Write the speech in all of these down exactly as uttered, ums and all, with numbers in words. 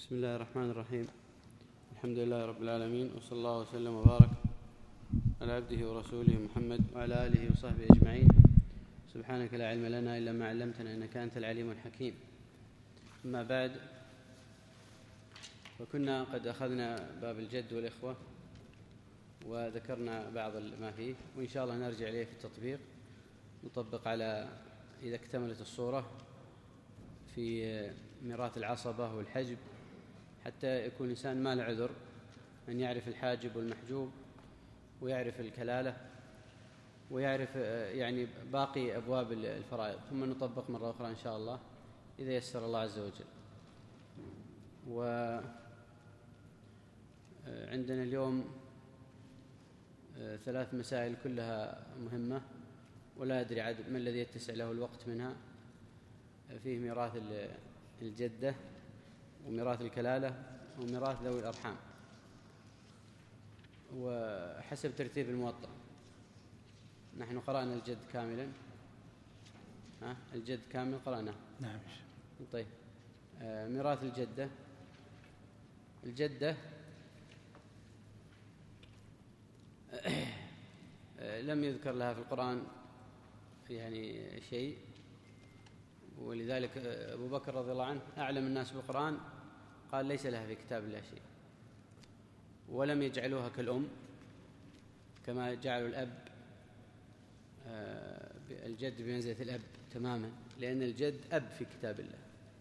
بسم الله الرحمن الرحيم. الحمد لله رب العالمين، وصلى الله وسلم وبارك على عبده ورسوله محمد وعلى آله وصحبه أجمعين. سبحانك لا علم لنا إلا ما علمتنا إنك أنت العليم الحكيم. أما بعد، فكنا قد أخذنا باب الجد والإخوة وذكرنا بعض ما فيه، وإن شاء الله نرجع إليه في التطبيق، نطبق على إذا اكتملت الصورة في ميراث العصبة والحجب، حتى يكون الإنسان ما له عذر أن يعرف الحاجب والمحجوب، ويعرف الكلالة، ويعرف يعني باقي أبواب الفرائض، ثم نطبق مرة أخرى إن شاء الله إذا يسر الله عز وجل. وعندنا اليوم ثلاث مسائل كلها مهمة، ولا أدري عد ما الذي يتسع له الوقت منها. فيه ميراث الجدة، وميراث الكلالة، وميراث ذوي الأرحام، وحسب ترتيب الموطأ. نحن قرأنا الجد كاملا، ها الجد كامل قرأناه. نعم. طيب، آه ميراث الجدة. الجدة آه لم يذكر لها في القرآن يعني شيء، ولذلك أبو بكر رضي الله عنه أعلم الناس بالقرآن، قال ليس لها في كتاب الله شيء. ولم يجعلوها كالأم كما جعلوا الأب، الجد بمنزلة الأب تماما، لأن الجد أب في كتاب الله.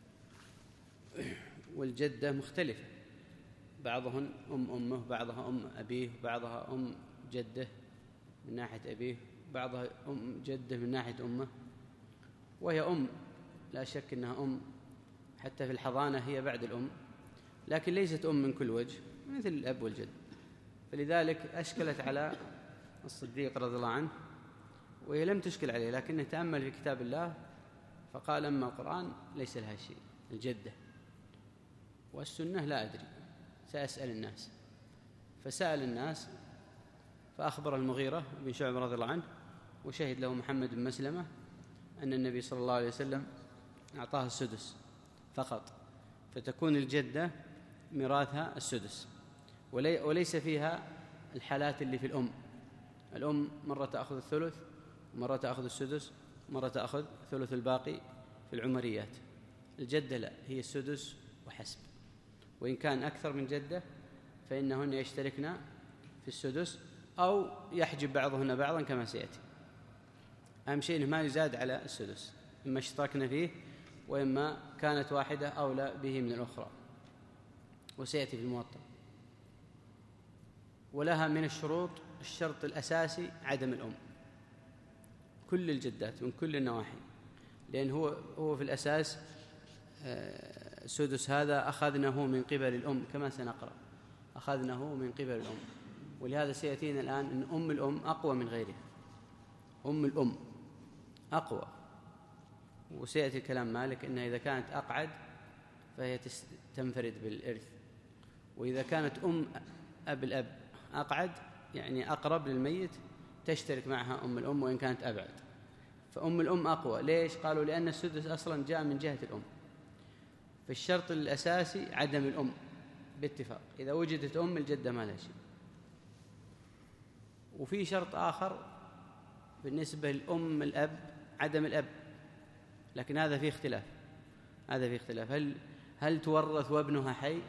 والجدة مختلفة، بعضهن أم أمه، بعضها أم أبيه، بعضها أم جده من ناحية أبيه، بعضها أم جده من ناحية أمه، وهي أم لا شك أنها أم، حتى في الحضانة هي بعد الأم، لكن ليست أم من كل وجه مثل الأب والجد. فلذلك أشكلت على الصديق رضي الله عنه، وهي لم تشكل عليه، لكنه تأمل في كتاب الله فقال أما القرآن ليس لها شيء الجدة، والسنة لا أدري، سأسأل الناس. فسأل الناس فأخبر المغيرة بن شعبة رضي الله عنه، وشهد له محمد بن مسلمة، أن النبي صلى الله عليه وسلم أعطاه السدس فقط، فتكون الجدة ميراثها السدس، ولي وليس فيها الحالات اللي في الأم. الأم مرة تأخذ الثلث، ومرة تأخذ السدس، مرة تأخذ ثلث الباقي في العمريات. الجدة لا، هي السدس وحسب، وإن كان أكثر من جدة فإنهن يشتركن في السدس، أو يحجب بعضهن بعضا كما سيأتي. أهم شيء إنه ما يزاد على السدس، إما اشتركنا فيه، وإما كانت واحدة أولى به من الأخرى، وسيأتي في الموطأ. ولها من الشروط الشرط الأساسي عدم الأم، كل الجدات من كل النواحي، لأن هو هو في الأساس السدس هذا أخذناه من قبل الأم كما سنقرأ، أخذناه من قبل الأم. ولهذا سيأتينا الآن أن أم الأم أقوى من غيرها، أم الأم أقوى. وسيأتي كلام مالك أنها إذا كانت أقعد فهي تنفرد بالإرث، وإذا كانت أم أب الأب أقعد يعني أقرب للميت تشترك معها أم الأم وإن كانت أبعد. فأم الأم أقوى. ليش؟ قالوا لأن السدس أصلا جاء من جهة الأم، فالشرط الأساسي عدم الأم باتفاق. إذا وجدت أم الجدة ما لها شيء. وفي شرط آخر بالنسبة للأم الأب عدم الأب، لكن هذا فيه اختلاف، هذا فيه اختلاف هل هل تورث وابنها حي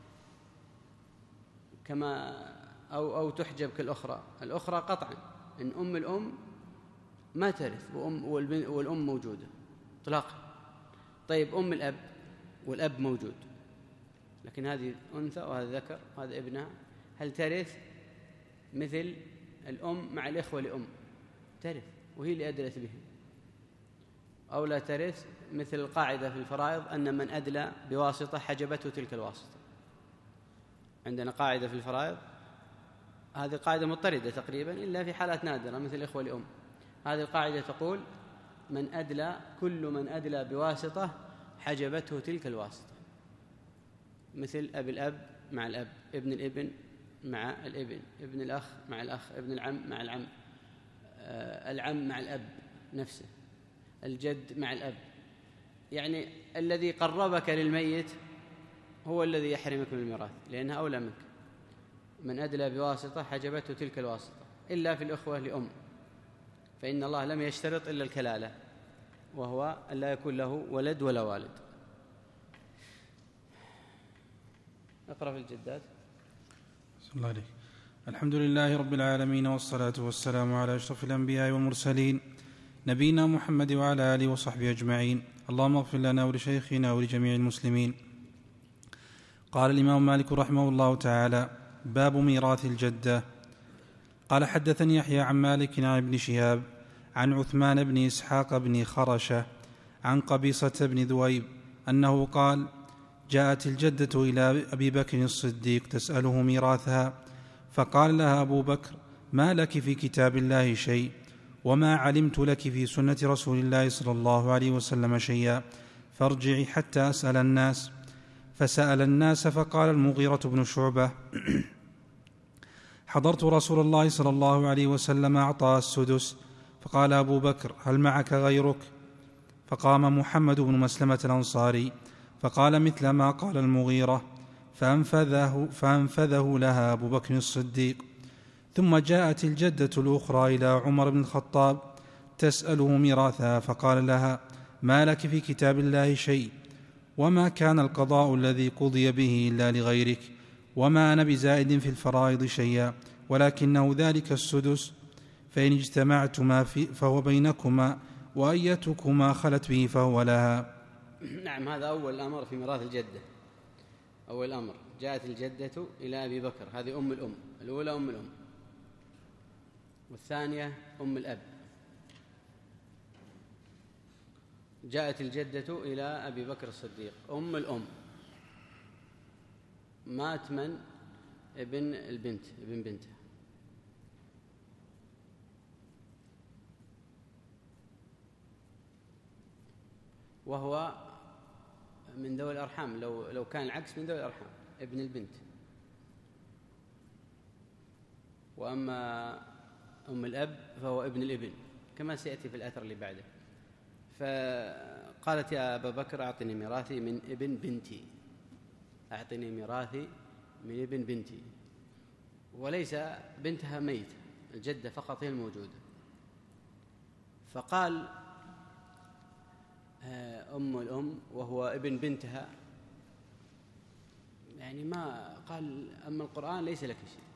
كما أو أو تحجب كالأخرى؟ الأخرى قطعا إن أم الأم ما ترث، وأم والأم موجودة إطلاقا. طيب أم الأب والأب موجود، لكن هذه أنثى وهذا ذكر وهذا ابنها، هل ترث مثل الأم مع الإخوة لأم؟ ترث، وهي اللي أدلت بهم. أو لا ترث مثل القاعدة في الفرائض أن من أدلى بواسطة حجبته تلك الواسطة. عندنا قاعدة في الفرائض، هذه قاعدة مضطردة تقريبا إلا في حالات نادرة مثل الإخوة لأم. هذه القاعدة تقول من أدلى، كل من أدلى بواسطة حجبته تلك الواسطة، مثل أب الأب مع الأب، ابن الابن مع الابن، ابن الأخ مع الأخ، ابن العم مع العم، آه العم مع الأب نفسه، الجد مع الأب. يعني الذي قربك للميت هو الذي يحرمك من الميراث، لأنها أولى منك. من أدلى بواسطة حجبته تلك الواسطة، إلا في الأخوة لأم، فإن الله لم يشترط إلا الكلالة، وهو أن لا يكون له ولد ولا والد. اقرأ في الجدات. صلى الله عليه. الحمد لله رب العالمين، والصلاة والسلام على أشرف الأنبياء والمرسلين، نبينا محمد وعلى آله وصحبه أجمعين. اللهم اغفر لنا ولشيخنا ولجميع المسلمين. قال الإمام مالك رحمه الله تعالى: باب ميراث الجدة. قال: حدثني يحيى عن مالك عن ابن شهاب عن عثمان بن إسحاق بن خرشة عن قبيصة بن ذؤيب أنه قال: جاءت الجدة إلى أبي بكر الصديق تسأله ميراثها، فقال لها أبو بكر: ما لك في كتاب الله شيء، وما علمت لك في سنة رسول الله صلى الله عليه وسلم شيئا، فارجعي حتى أسأل الناس. فسأل الناس، فقال المغيرة بن شعبة: حضرت رسول الله صلى الله عليه وسلم أعطى السدس. فقال أبو بكر: هل معك غيرك؟ فقام محمد بن مسلمة الأنصاري فقال مثل ما قال المغيرة، فأنفذه, فأنفذه لها أبو بكر الصديق. ثم جاءت الجدة الأخرى إلى عمر بن الخطاب تسأله ميراثها، فقال لها: ما لك في كتاب الله شيء، وما كان القضاء الذي قضي به إلا لغيرك، وما أنا بزائد في الفرائض شيئا، ولكنه ذلك السدس، فإن اجتمعتما فهو بينكما، وأيتكما خلت به فهو لها. نعم، هذا أول أمر في ميراث الجدة. أول أمر: جاءت الجدة إلى أبي بكر، هذه أم الأم، الأولى أم الأم، والثانية أم الأب. جاءت الجدة إلى أبي بكر الصديق أم الأم، مات من؟ ابن البنت، ابن بنته. وهو من ذوي الأرحام، لو لو كان العكس من ذوي الأرحام، ابن البنت. وأما أم الأب فهو ابن الابن، كما سيأتي في الأثر اللي بعده. فقالت: يا أبا بكر أعطني ميراثي من ابن بنتي، أعطني ميراثي من ابن بنتي. وليس بنتها ميت، الجدة فقط هي الموجودة. فقال أم الأم وهو ابن بنتها، يعني ما قال: أما القرآن ليس لك شيء،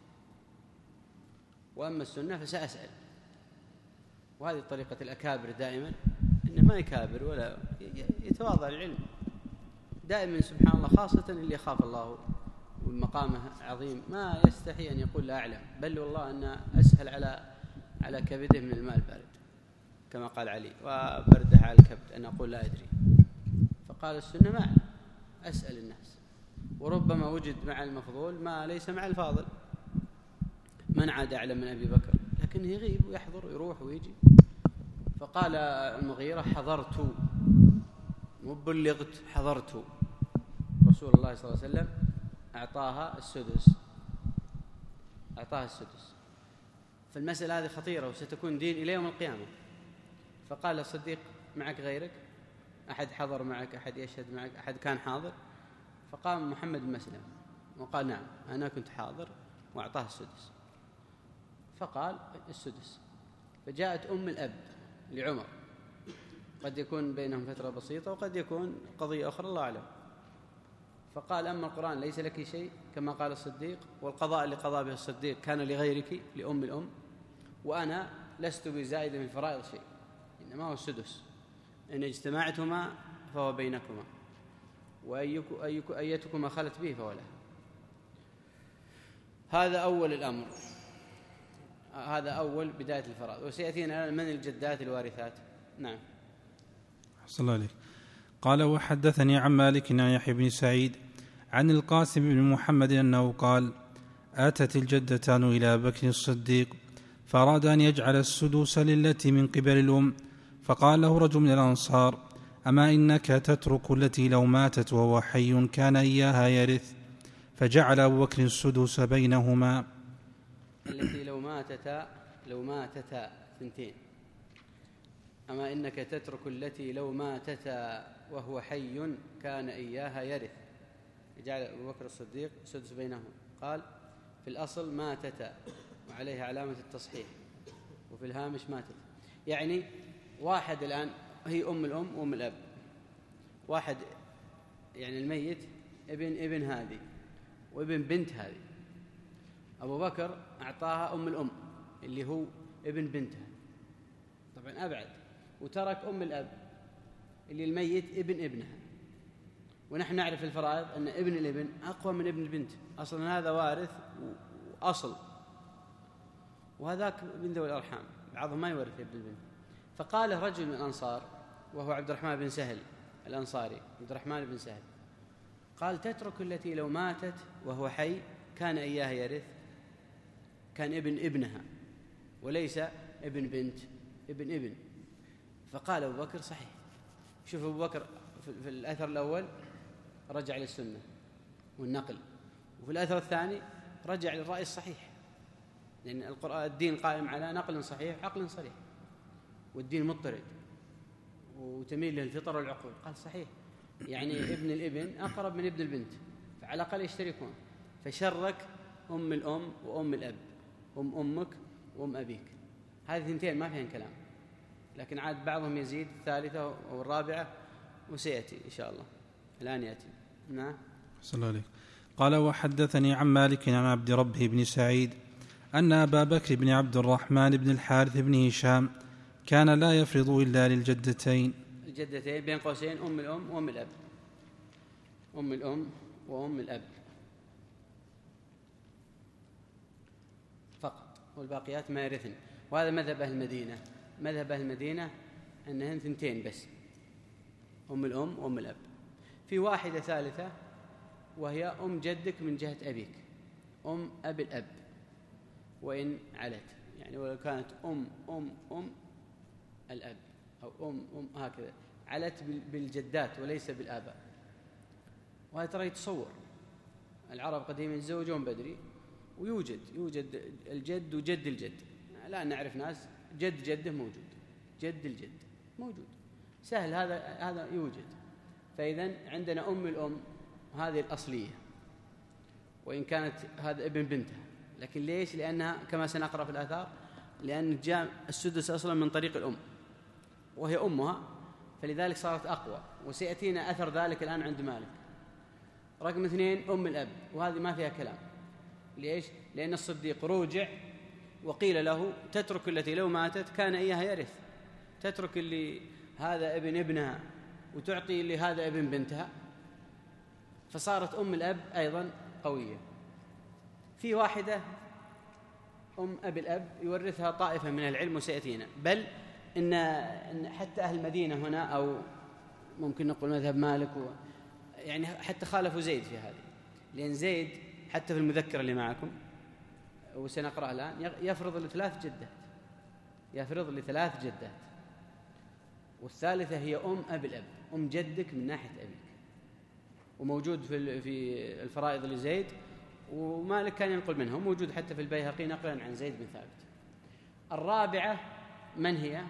وأما السنة فسأسأل. وهذه طريقة الأكابر دائما، إنه ما يكابر ولا يتواضع العلم دائما، سبحان الله، خاصة اللي يخاف الله ومقامه عظيم، ما يستحي أن يقول لا أعلم، بل والله أن أسهل على على كبده من الماء البارد، كما قال علي: وبرده على الكبد أن أقول لا أدري. فقال: السنة ما أسأل الناس. وربما وجد مع المفضول ما ليس مع الفاضل. من عاد أعلم من أبي بكر، لكنه يغيب ويحضر ويروح ويجي. فقال المغيرة: حضرت، مو بلغت، حضرت رسول الله صلى الله عليه وسلم أعطاها السدس، أعطاها السدس. فالمسألة هذه خطيرة وستكون دين إلى يوم القيامة. فقال الصديق: معك غيرك؟ أحد حضر معك؟ أحد يشهد معك؟ أحد كان حاضر؟ فقام محمد بن مسلم وقال: نعم، أنا كنت حاضر، وأعطاه السدس. فقال: السدس. فجاءت أم الأب لعمر، قد يكون بينهم فترة بسيطة وقد يكون قضية أخرى، الله أعلم. فقال: أما القرآن ليس لك شيء كما قال الصديق، والقضاء اللي قضى به الصديق كان لغيرك، لأم الأم، وأنا لست بزائد من فرائض شيء، إنما هو السدس، إن اجتمعتما فهو بينكما، وأيتكما خلت به فهو له. هذا أول الأمر، هذا أول بداية الفرائض. وسيأتينا من الجدات الوارثات. نعم. أحسن الله عليك. قال: وحدثني عن مالك عن يحيى بن سعيد عن القاسم بن محمد أنه قال: أتت الجدتان إلى بكر الصديق فأراد أن يجعل السدوس للتي من قبل الأم، فقال له رجل من الأنصار: أما إنك تترك التي لو ماتت وهو حي كان إياها يرث؟ فجعل أبو بكر السدوس بينهما. التي لو ماتتا، لو ماتتا ثنتين. أما إنك تترك التي لو ماتتا وهو حي كان إياها يرث، جعل أبو بكر الصديق سدس بينهم. قال في الأصل ماتتا وعليها علامة التصحيح، وفي الهامش ماتت. يعني واحد الآن هي أم الأم وأم الأب، واحد يعني الميت ابن ابن هذه وابن بنت هذه، أبو بكر أعطاها أم الأم اللي هو ابن بنتها، طبعا أبعد، وترك أم الأب اللي الميت ابن ابنها. ونحن نعرف الفرائض أن ابن الابن أقوى من ابن البنت، أصلا هذا وارث وأصل، وهذاك من ذوي الأرحام، بعضهم ما يورث ابن البنت. فقال رجل من الأنصار وهو عبد الرحمن بن سهل الأنصاري، عبد الرحمن بن سهل، قال تترك التي لو ماتت وهو حي كان إياها يرث، كان ابن ابنها وليس ابن بنت ابن ابن. فقال أبو بكر صحيح. شوف أبو بكر في الأثر الأول رجع للسنة والنقل، وفي الأثر الثاني رجع للرأي الصحيح، لأن القرآن الدين قائم على نقل صحيح عقل صريح، والدين مضطرد وتميل له الفطر والعقول. قال صحيح، يعني ابن الابن أقرب من ابن البنت، فعلى الأقل يشتركون. فشرك أم الأم وأم الأب، أم أمك وأم أبيك، هذه ثنتين ما فيهن كلام، لكن عاد بعضهم يزيد الثالثة أو الرابعة، وسيأتي إن شاء الله الآن يأتي. نعم. صلى الله عليه. قال وحدثني عن مالك عن عبد ربه بن سعيد أن أبا بكر بن عبد الرحمن بن الحارث بن هشام كان لا يفرض إلا للجدتين. الجدتين بين قوسين أم الأم وأم الأب، أم الأم وأم الأب فقط، والباقيات ما يرثن. وهذا مذهب أهل المدينة، مذهب أهل المدينة أنهن ثنتين بس، أم الأم وأم الأب. في واحدة ثالثة وهي أم جدك من جهة أبيك، أم أب الأب وإن علت، يعني ولو كانت أم أم أم الأب أو أم أم هكذا، علت بالجدات وليس بالآباء. وهذا ترى يتصور العرب قديما يتزوجون بدري، ويوجد يوجد الجد وجد الجد. لا نعرف ناس جد جده موجود، جد الجد موجود، سهل هذا هذا يوجد. فإذا عندنا أم الأم هذه الأصلية، وإن كانت هذا ابن بنتها، لكن ليش؟ لأنها كما سنقرأ في الآثار، لأن جاء السدس أصلا من طريق الأم وهي أمها، فلذلك صارت أقوى. وسيأتينا أثر ذلك الآن عند مالك. رقم اثنين أم الأب، وهذه ما فيها كلام. ليش؟ لأن الصديق روجع وقيل له تترك التي لو ماتت كان إياها يرث، تترك اللي هذا ابن ابنها وتعطي اللي هذا ابن بنتها، فصارت أم الأب أيضا قوية. في واحدة أم أب الأب يورثها طائفة من العلم وسيأتينا، بل إن, إن حتى أهل المدينة هنا، أو ممكن نقول مذهب مالك و يعني حتى خالفوا زيد في هذه، لأن زيد حتى في المذكرة اللي معكم وسنقرأ الآن يفرض لثلاث جدات، يفرض لثلاث جدات، والثالثة هي أم أب الأب، أم جدك من ناحية أبيك، وموجود في في الفرائض لزيد، ومالك كان ينقل منها، وموجود حتى في البيهقي نقلا عن زيد بن ثابت. الرابعة من هي؟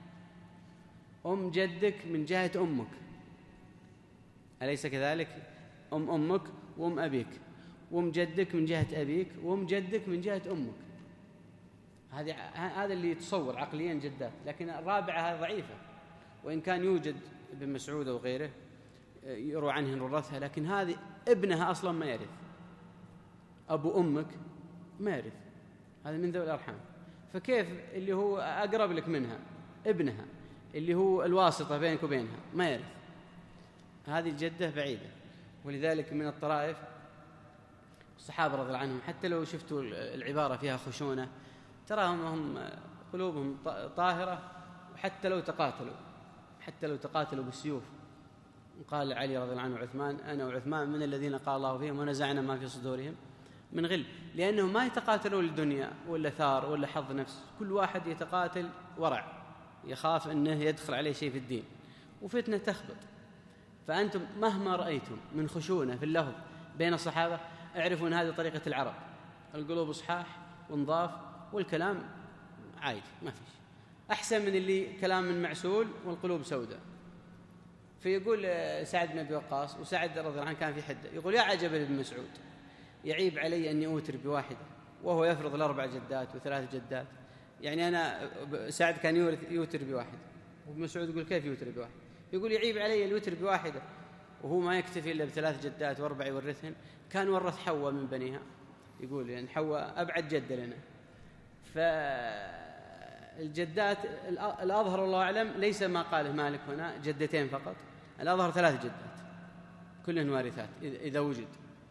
أم جدك من جهة أمك، أليس كذلك؟ أم أمك وأم أبيك، وأم جدك من جهة أبيك، وأم جدك من جهة أمك. هذه هذا اللي يتصور عقليا جدات. لكن الرابعة ضعيفة، وإن كان يوجد ابن مسعود وغيره يروى عنه نورثها، لكن هذه ابنها أصلا ما يرث، أبو أمك ما يرث، هذا من ذوي الأرحام. فكيف اللي هو أقرب لك منها ابنها اللي هو الواسطة بينك وبينها ما يرث؟ هذه الجدة بعيدة. ولذلك من الطرائف الصحابة رضي الله عنهم، حتى لو شفتوا العبارة فيها خشونة تراهم هم قلوبهم طاهرة، وحتى لو تقاتلوا حتى لو تقاتلوا بالسيوف. قال علي رضي الله عنه وعثمان: أنا وعثمان من الذين قال الله فيهم ونزعنا ما في صدورهم من غل. لأنهم ما يتقاتلون للدنيا ولا ثار ولا حظ نفس، كل واحد يتقاتل ورع، يخاف أنه يدخل عليه شيء في الدين وفتنة تخبط. فأنتم مهما رأيتم من خشونة في اللفظ بين الصحابة اعرفوا أن هذه طريقة العرب، القلوب صحاح ونضاف والكلام عايد، ما فيش أحسن من اللي كلام من معسول والقلوب سوداء. فيقول سعد بن أبي وقاص، وسعد رضي الله عنه كان في حدة، يقول يا عجبا لابن مسعود، يعيب علي أني أوتر بواحدة وهو يفرض الأربع جدات وثلاث جدات. يعني أنا سعد كان يوتر بواحدة، وابن مسعود يقول كيف يوتر بواحدة؟ يقول يعيب علي الوتر بواحدة وهو ما يكتفي إلا بثلاث جدات وأربع يورثهن. كان ورث حواء من بنيها، يقول يعني حواء أبعد جدة لنا. فالجدات الأظهر والله أعلم ليس ما قاله مالك هنا جدتين فقط، الأظهر ثلاث جدات كلهن وارثات إذا وجد.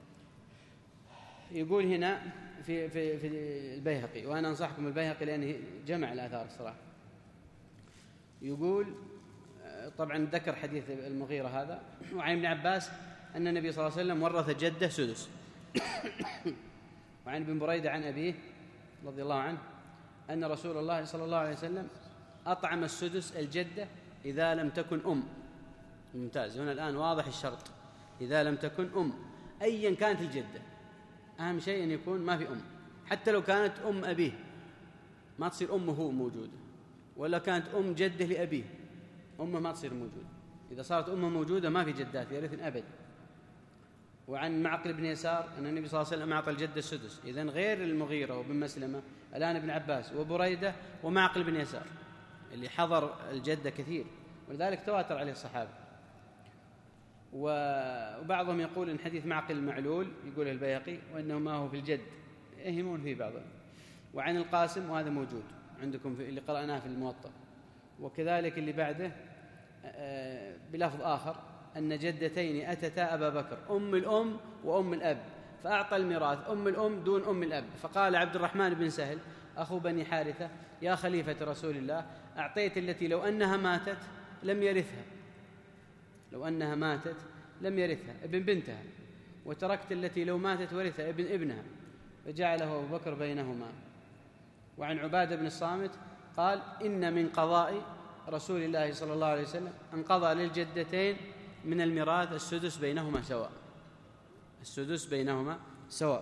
يقول هنا في, في, في البيهقي، وأنا أنصحكم البيهقي لأنه جمع الآثار الصراحة. يقول طبعا ذكر حديث المغيرة هذا، وعن ابن عباس أن النبي صلى الله عليه وسلم ورث جده سدس. وعن ابن بريدة عن أبيه رضي الله عنه أن رسول الله صلى الله عليه وسلم أطعم السدس الجدة إذا لم تكن أم. ممتاز، هنا الآن واضح الشرط، إذا لم تكن أم، أيا كانت الجدة، أهم شيء أن يكون ما في أم، حتى لو كانت أم أبيه ما تصير أمه موجودة، ولا كانت أم جده لأبيه أمه ما تصير موجودة. إذا صارت أمه موجودة ما في جدات يرثن أبد. وعن معقل بن يسار أن النبي صلى الله عليه وسلم أعطى الجدة السدس. إذن غير المغيرة وابن مسلمة الآن ابن عباس وبريدة ومعقل بن يسار اللي حضر الجدة كثير، ولذلك تواتر عليه الصحابة. وبعضهم يقول إن حديث معقل معلول، يقول البيهقي، وإنه ما هو في الجد، يهمون فيه بعضهم. وعن القاسم، وهذا موجود عندكم في اللي قرأناه في الموطأ، وكذلك اللي بعده بلفظ آخر أن جدتين أتتا أبا بكر، أم الأم وأم الأب، فأعطى الميراث أم الأم دون أم الأب. فقال عبد الرحمن بن سهل أخو بني حارثة يا خليفة رسول الله، أعطيت التي لو أنها ماتت لم يرثها، لو أنها ماتت لم يرثها ابن بنتها، وتركت التي لو ماتت ورثها ابن ابنها، فجعله أبو بكر بينهما. وعن عبادة بن الصامت قال إن من قضاء رسول الله صلى الله عليه وسلم أن قضى للجدتين من الميراث السدس بينهما سواء، السدس بينهما سواء.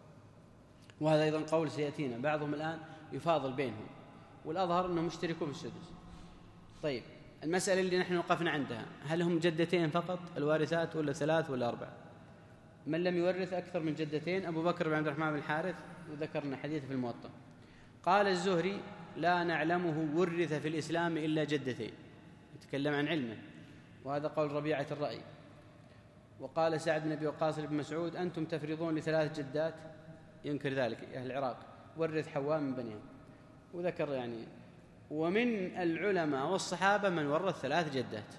وهذا أيضا قول سيأتينا، بعضهم الآن يفاضل بينهم، والأظهر أنهم مشتركوا في السدس. طيب، المسألة اللي نحن وقفنا عندها، هل هم جدتين فقط الوارثات ولا ثلاث ولا أربع؟ من لم يورث أكثر من جدتين أبو بكر بن عبد الرحمن بن الحارث، وذكرنا حديث في الموطأ. قال الزهري لا نعلمه ورث في الإسلام إلا جدتين، يتكلم عن علمه، وهذا قول ربيعة الرأي. وقال سعد بن أبي وقاص بن مسعود أنتم تفرضون لثلاث جدات، ينكر ذلك أهل العراق، ورث حواء من بنيهم. وذكر يعني ومن العلماء والصحابة من ورث ثلاث جدات.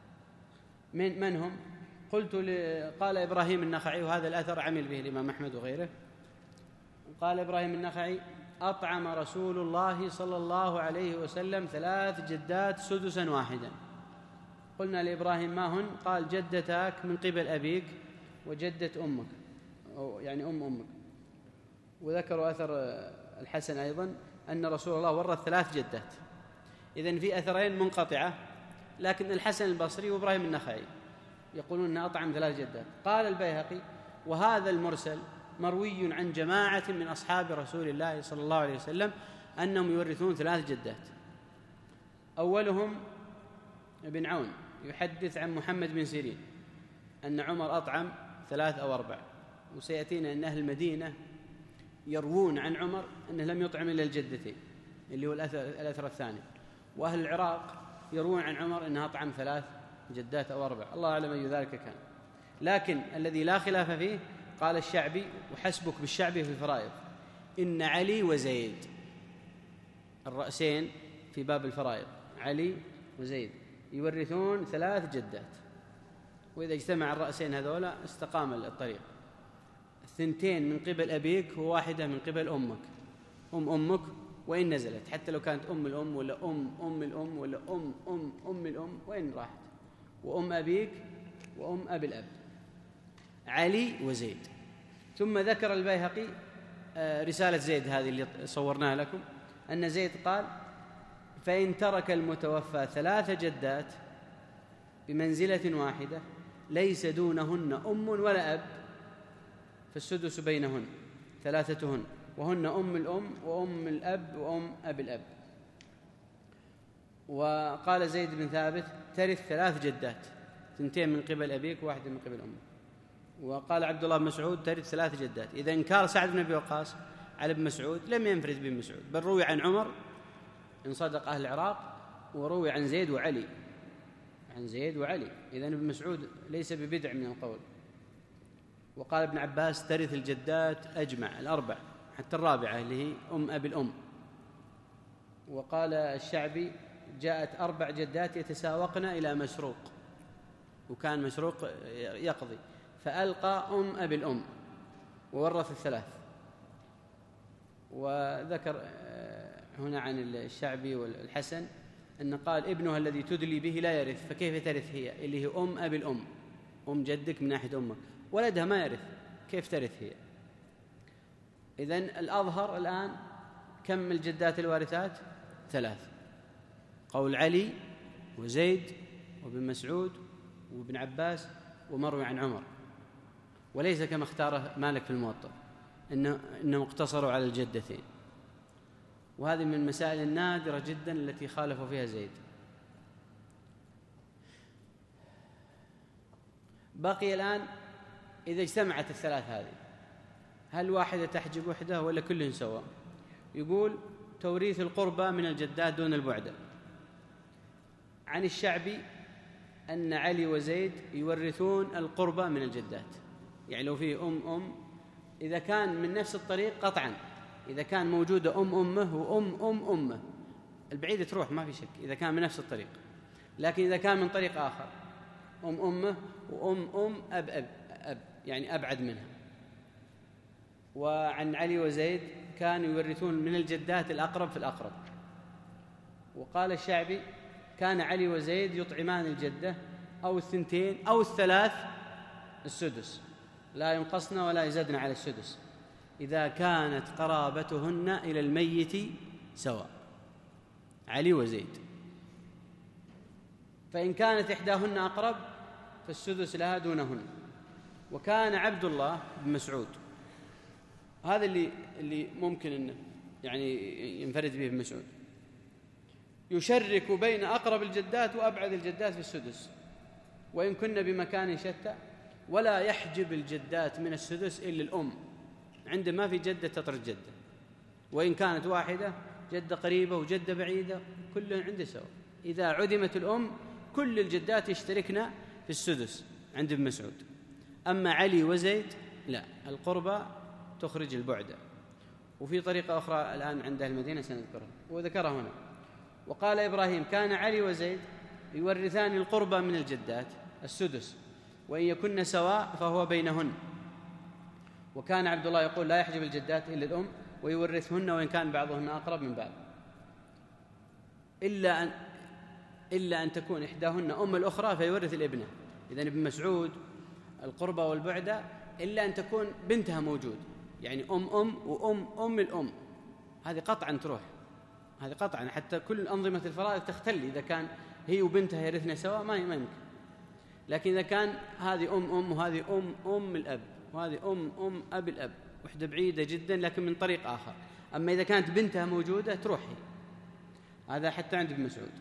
من من هم؟ قلت قال إبراهيم النخعي، وهذا الأثر عمل به الإمام أحمد وغيره. قال إبراهيم النخعي أطعم رسول الله صلى الله عليه وسلم ثلاث جدات سدسا واحدا. قلنا لإبراهيم ما هن؟ قال جدتاك من قبل أبيك وجدة أمك، أو يعني أم أمك. وذكروا أثر الحسن أيضا أن رسول الله ورث ثلاث جدات. إذن في أثرين منقطعة، لكن الحسن البصري وإبراهيم النخعي يقولون أن أطعم ثلاث جدات. قال البيهقي وهذا المرسل مروي عن جماعة من أصحاب رسول الله صلى الله عليه وسلم أنهم يورثون ثلاث جدات. أولهم ابن عون يحدث عن محمد بن سيرين أن عمر أطعم ثلاث أو أربع، وسيأتينا أن أهل المدينة يروون عن عمر أنه لم يطعم إلا الجدتين اللي هو الأثر, الأثر الثاني، وأهل العراق يروون عن عمر أنه أطعم ثلاث جدات أو أربع، الله أعلم أي ذلك كان. لكن الذي لا خلاف فيه قال الشعبي، وحسبك بالشعبي في الفرائض، إن علي وزيد الرأسين في باب الفرائض، علي وزيد يورثون ثلاث جدات، وإذا اجتمع الرأسين هذولا استقام الطريق. الثنتين من قبل أبيك وواحدة من قبل أمك، أم أمك وإن نزلت، حتى لو كانت أم الأم ولا أم أم الأم ولا أم أم أم الأم وإن راحت، وأم أبيك وأم أبي الأب، علي وزيد. ثم ذكر البيهقي رسالة زيد هذه اللي صورناها لكم، أن زيد قال فإن ترك المتوفى ثلاث جدات بمنزلة واحدة ليس دونهن أم ولا أب فالسدس بينهن ثلاثتهن، وهن أم الأم وأم الأب وأم أبي الأب. وقال زيد بن ثابت ترث ثلاث جدات ثنتين من قبل أبيك وواحدة من قبل أمك. وقال عبد الله بن مسعود ترث ثلاث جدات. إذا إنكار سعد بن أبي وقاص على ابن مسعود لم ينفرد بن مسعود، بل روي عن عمر إن صدق أهل العراق، وروي عن زيد وعلي، عن زيد وعلي. إذا ابن مسعود ليس ببدع من القول. وقال ابن عباس ترث الجدات أجمع الأربع حتى الرابعة اللي هي أم أبي الأم. وقال الشعبي جاءت أربع جدات يتساوقن إلى مسروق، وكان مسروق يقضي فألقى أم أبي الأم وورث الثلاث. وذكر هنا عن الشعبي والحسن أن قال ابنها الذي تدلي به لا يرث، فكيف ترث هي اللي هي أم أبي الأم، أم جدك من ناحية أمك، ولدها ما يرث، كيف ترث هي؟ إذن الأظهر الآن كم الجدات الوارثات؟ ثلاث، قول علي وزيد وابن مسعود وابن عباس ومروي عن عمر، وليس كما اختاره مالك في الموطأ إنه إنهم اقتصروا على الجدتين. وهذه من المسائل النادرة جدا التي خالفوا فيها زيد. بقي الآن إذا اجتمعت الثلاث هذه هل واحدة تحجب وحدة ولا كلهم سواء؟ يقول توريث القربى من الجدات دون البعدة. عن الشعبي أن علي وزيد يورثون القربى من الجدات، يعني لو فيه أم أم إذا كان من نفس الطريق قطعا، إذا كان موجودة أم أمه وأم أم أمه البعيدة تروح ما في شك إذا كان من نفس الطريق. لكن إذا كان من طريق آخر أم أمه وأم أم أب أب, أب يعني أبعد منها. وعن علي وزيد كانوا يورثون من الجدات الأقرب في الأقرب. وقال الشعبي كان علي وزيد يطعمان الجدة أو الثنتين أو الثلاث السدس، لا ينقصن ولا يزدن على السدس إذا كانت قرابتهن إلى الميت سواء، علي وزيد. فإن كانت إحداهن أقرب فالسدس لها دونهن. وكان عبد الله بن مسعود، هذا اللي اللي ممكن إنه يعني ينفرد به ابن مسعود، يشرك بين أقرب الجدات وأبعد الجدات في السدس وإن كن بمكان شتى، ولا يحجب الجدات من السدس إلا الأم، عنده ما في جدة تطرد جدة، وإن كانت واحدة جدة قريبة وجدة بعيدة كلهم عنده سواء. إذا عدمت الأم كل الجدات يشتركن في السدس عند ابن مسعود. أما علي وزيد لا، القربى تخرج البعدة. وفي طريقة أخرى الآن عند أهل المدينة سنذكرها وذكرها هنا. وقال إبراهيم كان علي وزيد يورثان القربى من الجدات السدس وإن يكن سواء فهو بينهن. وكان عبد الله يقول لا يحجب الجدات إلا الأم ويورثهن وإن كان بعضهن أقرب من بعض، إلا أن إلا أن تكون إحداهن أم الأخرى فيورث الابنة. إذن ابن مسعود القربى والبعدة إلا أن تكون بنتها موجود، يعني أم أم وأم أم الأم، هذه قطعا تروح، هذه قطعا حتى كل أنظمة الفرائض تختل إذا كان هي وبنتها يرثن سواء ما يمكن. لكن إذا كان هذه أم أم وهذه أم أم الأب وهذه أم أم أب الأب، وحدة بعيدة جدا لكن من طريق آخر، أما إذا كانت بنتها موجودة تروح هي. هذا حتى عند ابن مسعود.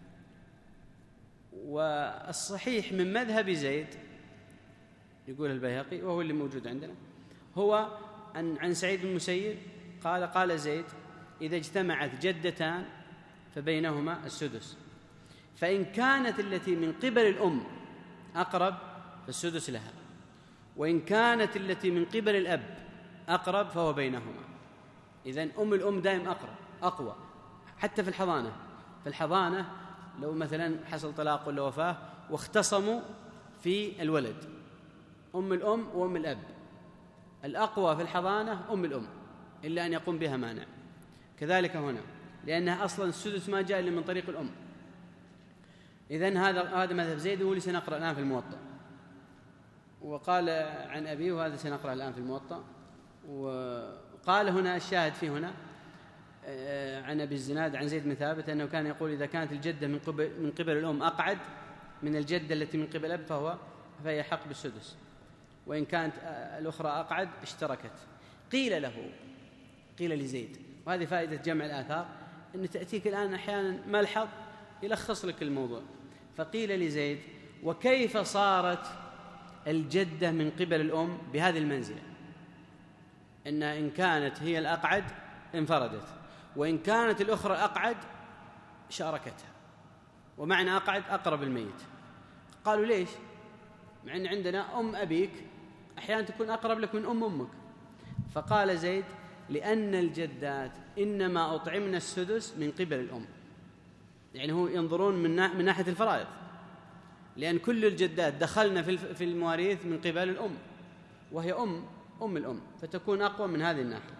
والصحيح من مذهب زيد يقول البيهقي وهو اللي موجود عندنا هو أن عن سعيد بن المسيب قال قال زيد إذا اجتمعت جدتان فبينهما السدس، فإن كانت التي من قبل الأم أقرب فالسدس لها، وإن كانت التي من قبل الأب أقرب فهو بينهما. إذن أم الأم دائم أقرب أقوى، حتى في الحضانة. في الحضانة لو مثلا حصل طلاق ولا وفاة واختصموا في الولد، أم الأم وأم الأب الأقوى في الحضانة أم الأم إلا أن يقوم بها مانع. كذلك هنا لأنها أصلا السدس ما جاء إلا من طريق الأم. إذن هذا هذا مذهب زيد واللي سنقرأ الآن في الموطأ. وقال عن أبيه وهذا سنقرأ الآن في الموطأ. وقال هنا الشاهد في هنا عن أبي الزناد عن زيد بن ثابت أنه كان يقول إذا كانت الجدة من قبل من قبل الأم أقعد من الجدة التي من قبل الأب فهو فهي حق بالسدس، وإن كانت الأخرى أقعد اشتركت. قيل له قيل لزيد، وهذه فائدة جمع الآثار، أن تأتيك الآن أحيانا ملحظ يلخص لك الموضوع. فقيل لزيد وكيف صارت الجدة من قبل الأم بهذه المنزلة؟ إن إن كانت هي الأقعد انفردت، وإن كانت الأخرى أقعد شاركتها، ومعنى أقعد أقرب الميت. قالوا ليش؟ مع أن عندنا أم أبيك أحيانا تكون أقرب لك من أم أمك. فقال زيد: لأن الجدات إنما أطعمن السدس من قبل الأم. يعني هو ينظرون من من ناحية الفرائض، لأن كل الجدات دخلنا في المواريث من قبل الأم، وهي أم أم الأم، فتكون أقوى من هذه الناحية.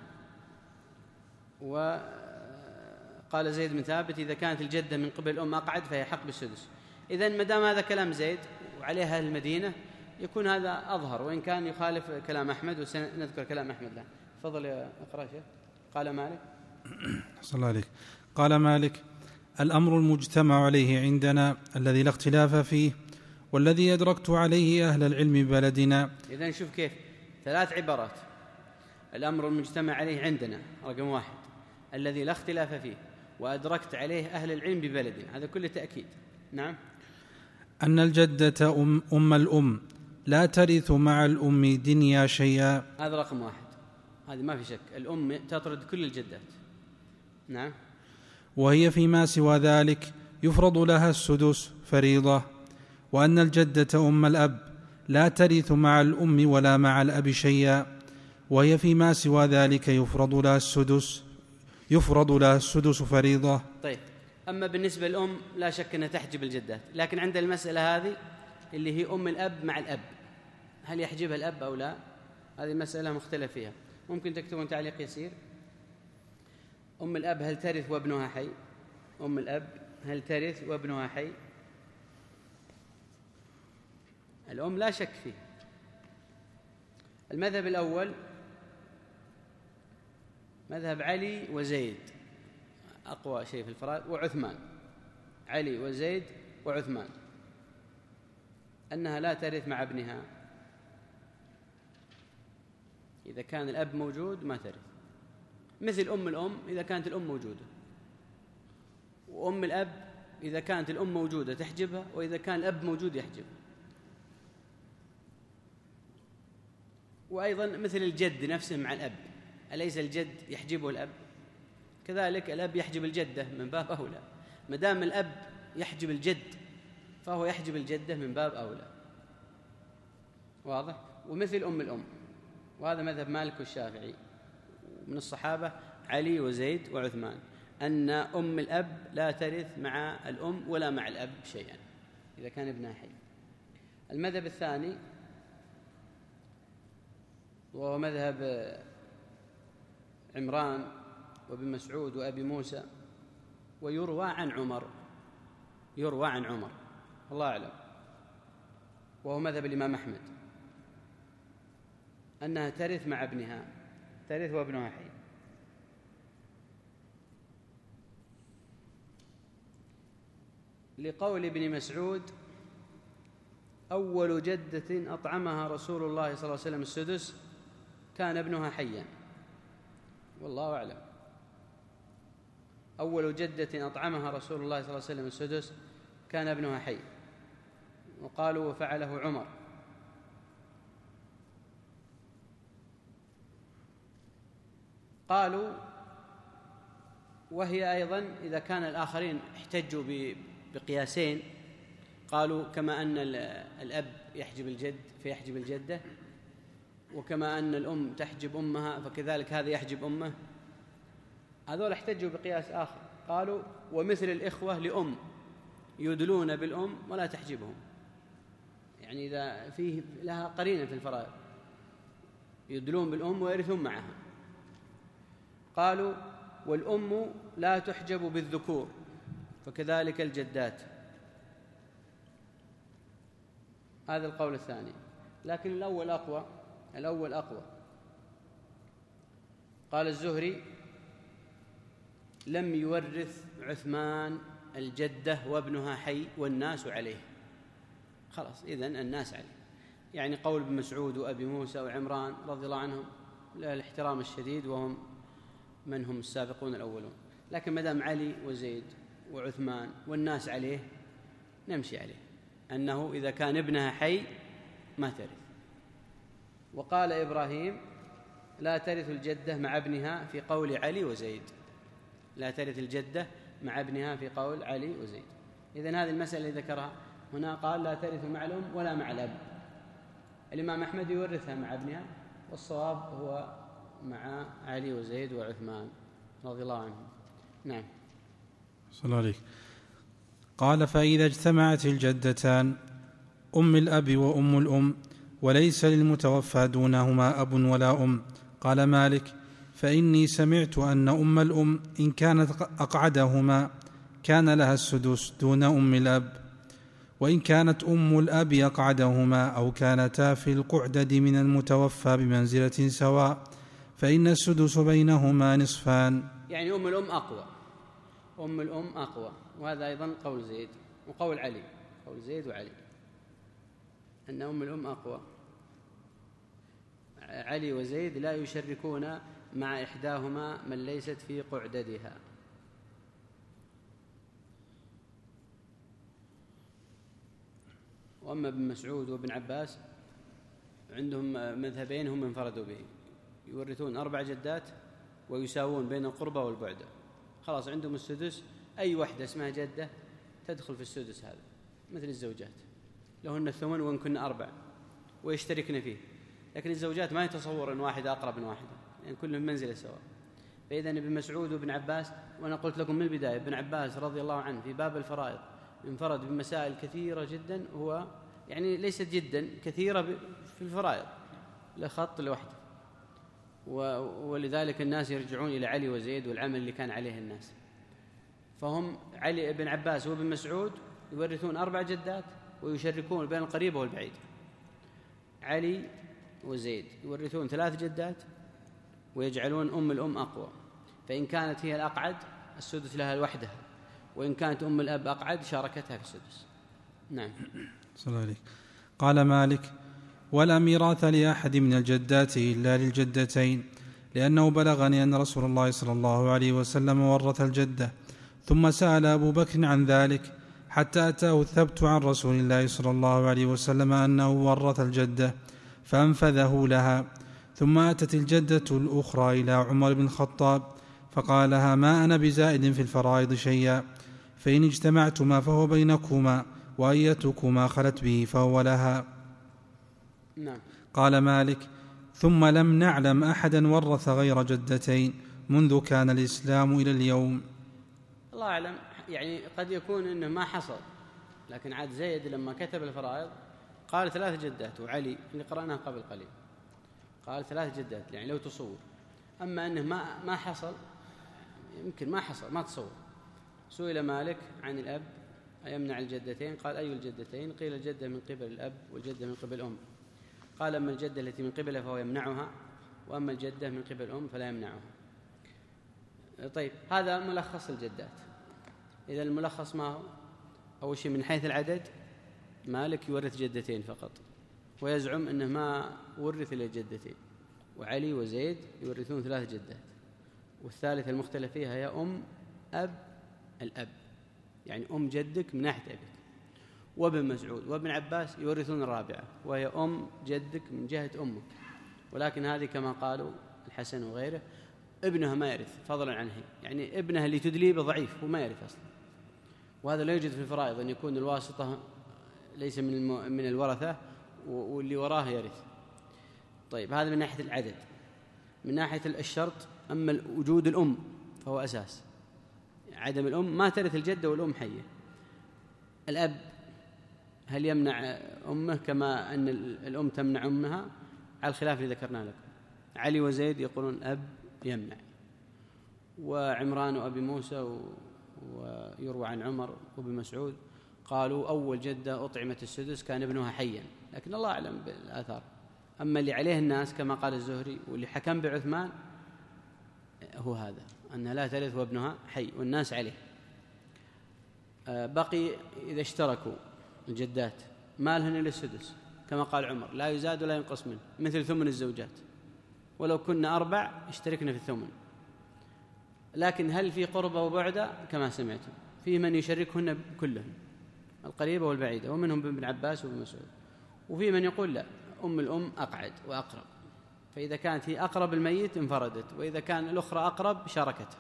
وقال زيد بن ثابت: إذا كانت الجدة من قبل الأم أقعد فهي حق بالسدس. إذن ما دام هذا كلام زيد وعليها أهل المدينة يكون هذا أظهر، وإن كان يخالف كلام أحمد، وسنذكر كلام أحمد له. تفضل يا اقرأ شيخ. قال مالك صلى الله عليك. قال مالك: الأمر المجتمع عليه عندنا الذي لا اختلاف فيه، والذي أدركت عليه أهل العلم ببلدنا. إذن شوف كيف ثلاث عبارات: الأمر المجتمع عليه عندنا رقم واحد، الذي لا اختلاف فيه، وأدركت عليه أهل العلم ببلدنا. هذا كله تأكيد. نعم. أن الجدة أم, أم الأم لا ترث مع الأم دنيا شيئا. هذا رقم واحد، هذه ما في شك، الأم تطرد كل الجدات. نعم. وهي فيما سوى ذلك يفرض لها السدس فريضة. وأن الجدة أم الأب لا ترث مع الأم ولا مع الأب شيئا، وهي فيما سوى ذلك يفرض لها السدس يفرض لها السدس فريضة. طيب، أما بالنسبة للأم لا شك أنها تحجب الجدات، لكن عند المسألة هذه اللي هي أم الأب مع الأب، هل يحجبها الأب أو لا؟ هذه مسألة مختلف فيها. ممكن تكتبون تعليق يسير: أم الأب هل ترث وابنها حي؟ أم الأب هل ترث وابنها حي؟ الأم لا شك فيه. المذهب الأول مذهب علي وزيد، أقوى شيء في الفرائض، وعثمان. علي وزيد وعثمان أنها لا ترث مع ابنها. إذا كان الأب موجود ما ترث، مثل أم الأم إذا كانت الأم موجودة، وأم الأب إذا كانت الأم موجودة تحجبها، وإذا كان الأب موجود يحجبها. وأيضا مثل الجد نفسه مع الأب، أليس الجد يحجبه الأب؟ كذلك الأب يحجب الجدة من باب أولى. ما دام الأب يحجب الجد فهو يحجب الجدة من باب أولى. واضح؟ ومثل أم الأم، وهذا مذهب مالك والشافعي. من الصحابة علي وزيد وعثمان أن أم الأب لا ترث مع الأم ولا مع الأب شيئا إذا كان ابنها حي. المذهب الثاني وهو مذهب عمران وابن مسعود وأبي موسى، ويروى عن عمر يروى عن عمر الله أعلم، وهو مذهب الإمام أحمد، أنها ترث مع ابنها، ترث وابنها حي. لقول ابن مسعود: أول جدة أطعمها رسول الله صلى الله عليه وسلم السدس كان ابنها حيا، والله أعلم. أول جدة أطعمها رسول الله صلى الله عليه وسلم السدس كان ابنها حي. وقالوا: وفعله عمر. قالوا: وهي أيضا إذا كان الآخرين احتجوا بقياسين، قالوا كما أن الأب يحجب الجد فيحجب الجدة، وكما أن الأم تحجب أمها فكذلك هذا يحجب أمه. هذول احتجوا بقياس آخر، قالوا: ومثل الإخوة لأم يدلون بالأم ولا تحجبهم، يعني إذا فيه لها قرينة في الفرائض يدلون بالأم ويرثون معها. قالوا: والأم لا تحجب بالذكور فكذلك الجدات. هذا القول الثاني، لكن الأول أقوى الأول أقوى قال الزهري: لم يورث عثمان الجدة وابنها حي والناس عليه. خلاص، إذن الناس عليه، يعني قول ابن مسعود وأبي موسى وعمران رضي الله عنهم له الاحترام الشديد، وهم من هم السابقون الأولون. لكن مدام علي وزيد وعثمان والناس عليه نمشي عليه. أنه إذا كان ابنها حي ما ترث. وقال إبراهيم لا ترث الجدة مع ابنها في قول علي وزيد، لا ترث الجدة مع ابنها في قول علي وزيد. إذن هذه المسألة اللي ذكرها هنا قال لا ترث مع الأم ولا مع الأب. الإمام أحمد يورثها مع ابنها، والصواب هو مع علي وزيد وعثمان رضي الله عنهم. نعم. صلى الله عليك. قال فإذا اجتمعت الجدتان أم الأب وأم الأم وليس للمتوفى دونهما أب ولا أم، قال مالك فإني سمعت أن أم الأم إن كانت أقعدهما كان لها السدس دون أم الأب، وإن كانت أم الأب أقعدهما أو كانتا في القعدد من المتوفى بمنزلة سواء فإن السدس بينهما نصفان. يعني أم الأم أقوى، أم الأم أقوى، وهذا أيضا قول زيد وقول علي، قول زيد وعلي أن أم الأم أقوى. علي وزيد لا يشركون مع إحداهما من ليست في قعددها. وأما ابن مسعود وابن عباس عندهم مذهبين هم انفردوا به، يورثون أربع جدات ويساوون بين القربة والبعدة، خلاص عندهم السدس، أي وحدة اسمها جدة تدخل في السدس هذا، مثل الزوجات لهن الثمن وإن كنا أربع ويشتركن فيه، لكن الزوجات ما يتصور أن واحدة أقرب من واحدة، يعني كلهم منزلة سواء. فإذا ابن مسعود وابن عباس، وأنا قلت لكم من البداية ابن عباس رضي الله عنه في باب الفرائض انفرد بمسائل كثيرة جدا، هو يعني ليست جدا كثيرة في الفرائض لخط لوحده، ولذلك الناس يرجعون إلى علي وزيد والعمل اللي كان عليه الناس. فهم علي بن عباس وابن مسعود يورثون أربع جدات ويشركون بين القريب والبعيد. علي وزيد يورثون ثلاث جدات ويجعلون أم الأم أقوى، فإن كانت هي الأقعد السدس لها لوحدها، وإن كانت أم الأب أقعد شاركتها في السدس. نعم. صلى الله عليه. قال مالك ولا ميراث لأحد من الجدات إلا للجدتين، لأنه بلغني أن رسول الله صلى الله عليه وسلم ورث الجدة، ثم سأل أبو بكر عن ذلك حتى أتاه الثبت عن رسول الله صلى الله عليه وسلم أنه ورث الجدة فأنفذه لها. ثم أتت الجدة الأخرى إلى عمر بن الخطاب فقال لها ما أنا بزائد في الفرائض شيئا، فإن اجتمعتما فهو بينكما، وأيتكما خلت به فهو لها. نعم. قال مالك ثم لم نعلم أحدا ورث غير جدتين منذ كان الإسلام إلى اليوم. الله أعلم، يعني قد يكون إنه ما حصل، لكن عاد زيد لما كتب الفرائض قال ثلاث جدات، وعلي اللي قرأناها قبل قليل قال ثلاث جدات، يعني لو تصور. أما أنه ما ما حصل، يمكن ما حصل، ما تصور. سئل مالك عن الأب أيمنع الجدتين؟ قال أي الجدتين؟ قيل الجدة من قبل الأب والجدة من قبل الأم. قال أما الجدة التي من قبلها فهو يمنعها، وأما الجدة من قبل الأم فلا يمنعها. طيب هذا ملخص الجدات. إذا الملخص ما هو؟ أول شيء من حيث العدد مالك يورث جدتين فقط، ويزعم أنه ما ورث إلا جدتين، وعلي وزيد يورثون ثلاث جدات، والثالثة المختلف فيها هي أم أب الأب، يعني أم جدك من ناحية أبيك. وابن مسعود وابن عباس يورثون الرابعة وهي أم جدك من جهة أمك، ولكن هذه كما قالوا الحسن وغيره ابنها ما يرث فضلا عنه، يعني ابنها اللي تدلي ضعيف وما يرث أصلا، وهذا لا يوجد في الفرائض أن يكون الواسطة ليس من من الورثة واللي وراه يرث. طيب هذا من ناحية العدد. من ناحية الشرط، أما وجود الأم فهو أساس، عدم الأم ما ترث الجدة والأم حية. الأب هل يمنع أمه كما أن الأم تمنع أمها؟ على الخلاف اللي ذكرنا لكم. علي وزيد يقولون الأب يمنع، وعمران وأبي موسى ويروى عن عمر وابن مسعود قالوا أول جدة أطعمت السدس كان ابنها حيا، لكن الله أعلم بالآثار. أما اللي عليه الناس كما قال الزهري واللي حكم بعثمان هو هذا، أنها لا ترث وابنها حي والناس عليه. بقي إذا اشتركوا الجدات ما لهن إلا السدس كما قال عمر، لا يزاد ولا ينقص منه، مثل ثمن الزوجات، ولو كنا أربع اشتركنا في الثمن. لكن هل في قربة وبعدة؟ كما سمعتم في من يشركهن كلهن، القريبة والبعيدة، ومنهم ابن عباس وابن مسعود. وفي من يقول لا، أم الأم أقعد وأقرب، فإذا كانت هي أقرب الميت انفردت، وإذا كان الأخرى أقرب شاركتها.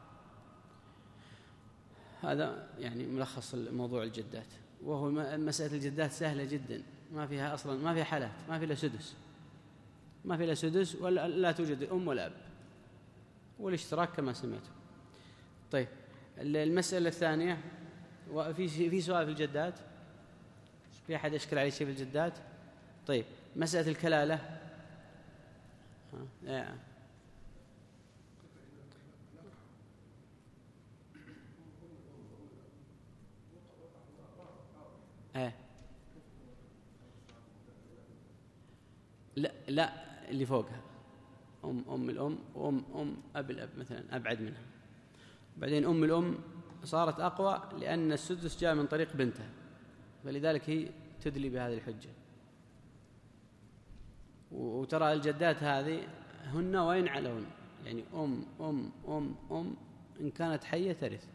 هذا يعني ملخص موضوع الجدات. وهو مسألة الجدات سهلة جدا، ما فيها أصلا ما فيها حالات، ما في إلا سدس، ما في إلا سدس، ولا لا توجد الأم ولا أب، والاشتراك كما سمعتم. طيب المسألة الثانية، وفي في سؤال في الجدات، في أحد أشكل عليه شيء في الجدات؟ طيب مسألة الكلالة. ها. آه. لا لا اللي فوقها أم أم الأم وأم أم أب الأب مثلا أبعد منها. بعدين أم الأم صارت أقوى لأن السدس جاء من طريق بنتها، فلذلك هي تدلي بهذه الحجة. وترى الجدات هذه هن وين علون، يعني أم أم أم أم إن كانت حية ترث،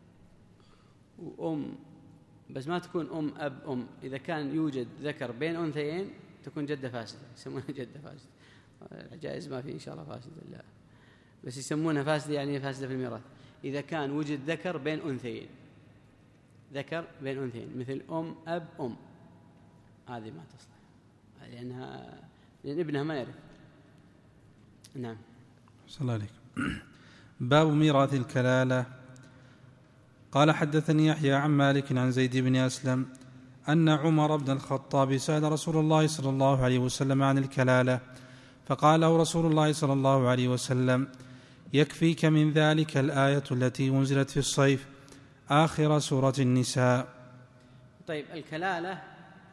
وأم بس ما تكون أم أب أم. إذا كان يوجد ذكر بين أنثيين تكون جدة فاسدة، يسمونها جدة فاسدة. العجائز ما في إن شاء الله فاسدة، لا بس يسمونها فاسدة، يعني فاسدة في الميراث. إذا كان وجد ذكر بين أنثيين، ذكر بين أنثيين مثل أم أب أم، هذه ما تصلح لأنها لأن ابنها ما يرث. نعم. صلى الله عليك. باب ميراث الكلالة. قال حدثني يحيى عن مالك عن زيد بن أسلم أن عمر بن الخطاب سأل رسول الله صلى الله عليه وسلم عن الكلالة، فقال له رسول الله صلى الله عليه وسلم: يكفيك من ذلك الآية التي أنزلت في الصيف آخر سورة النساء. طيب الكلالة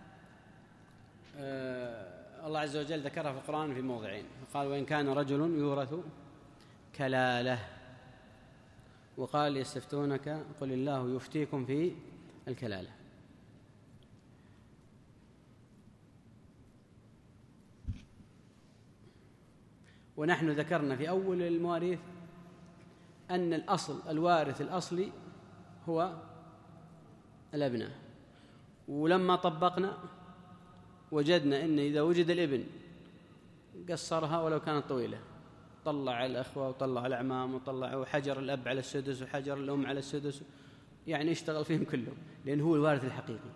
آه الله عز وجل ذكرها في القرآن في موضعين، فقال: وإن كان رجل يورث كلالة، وقال: يستفتونك قل الله يفتيكم في الكلالة. ونحن ذكرنا في أول المواريث أن الأصل الوارث الأصلي هو الأبناء، ولما طبقنا وجدنا أن إذا وجد الابن قصرها ولو كانت طويلة، طلع الأخوة وطلع الأعمام وطلع حجر الأب على السدس وحجر الأم على السدس، يعني اشتغل فيهم كلهم، لأنه هو الوارث الحقيقي.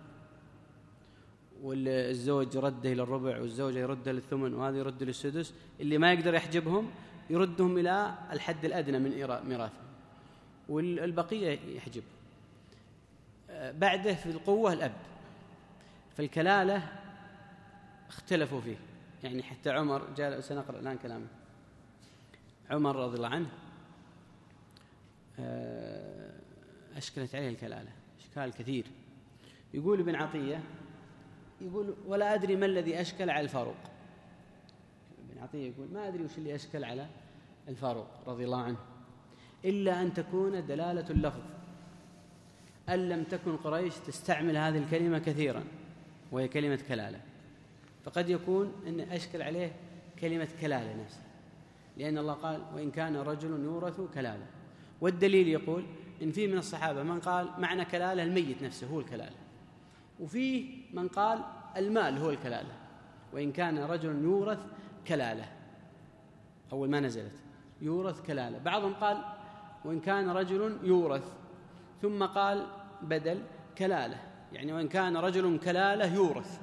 والزوج يرده إلى الربع والزوجة يرده للثمن وهذا يرد للسدس. اللي ما يقدر يحجبهم يردهم إلى الحد الأدنى من ميراثهم، والبقية يحجب. بعده في القوة الأب. فالكلالة اختلفوا فيه، يعني حتى عمر جاء، سنقرأ الآن كلامه. عمر رضي الله عنه أشكلت عليه الكلالة إشكال كثير. يقول ابن عطية، يقول: ولا أدري ما الذي أشكل على الفاروق. ابن عطية يقول: ما أدري وش اللي أشكل على الفاروق رضي الله عنه، إلا أن تكون دلالة اللفظ، أن لم تكن قريش تستعمل هذه الكلمة كثيرا وهي كلمة كلالة، فقد يكون أن أشكل عليه كلمة كلالة نفسها، لأن الله قال: وإن كان رجل يورث كلالة. والدليل يقول إن في من الصحابة من قال معنى كلالة الميت نفسه هو الكلالة، وفيه من قال المال هو الكلالة. وإن كان رجل يورث كلالة، أول ما نزلت يورث كلالة. بعضهم قال وإن كان رجل يورث، ثم قال بدل كلالة، يعني وإن كان رجل كلالة يورث،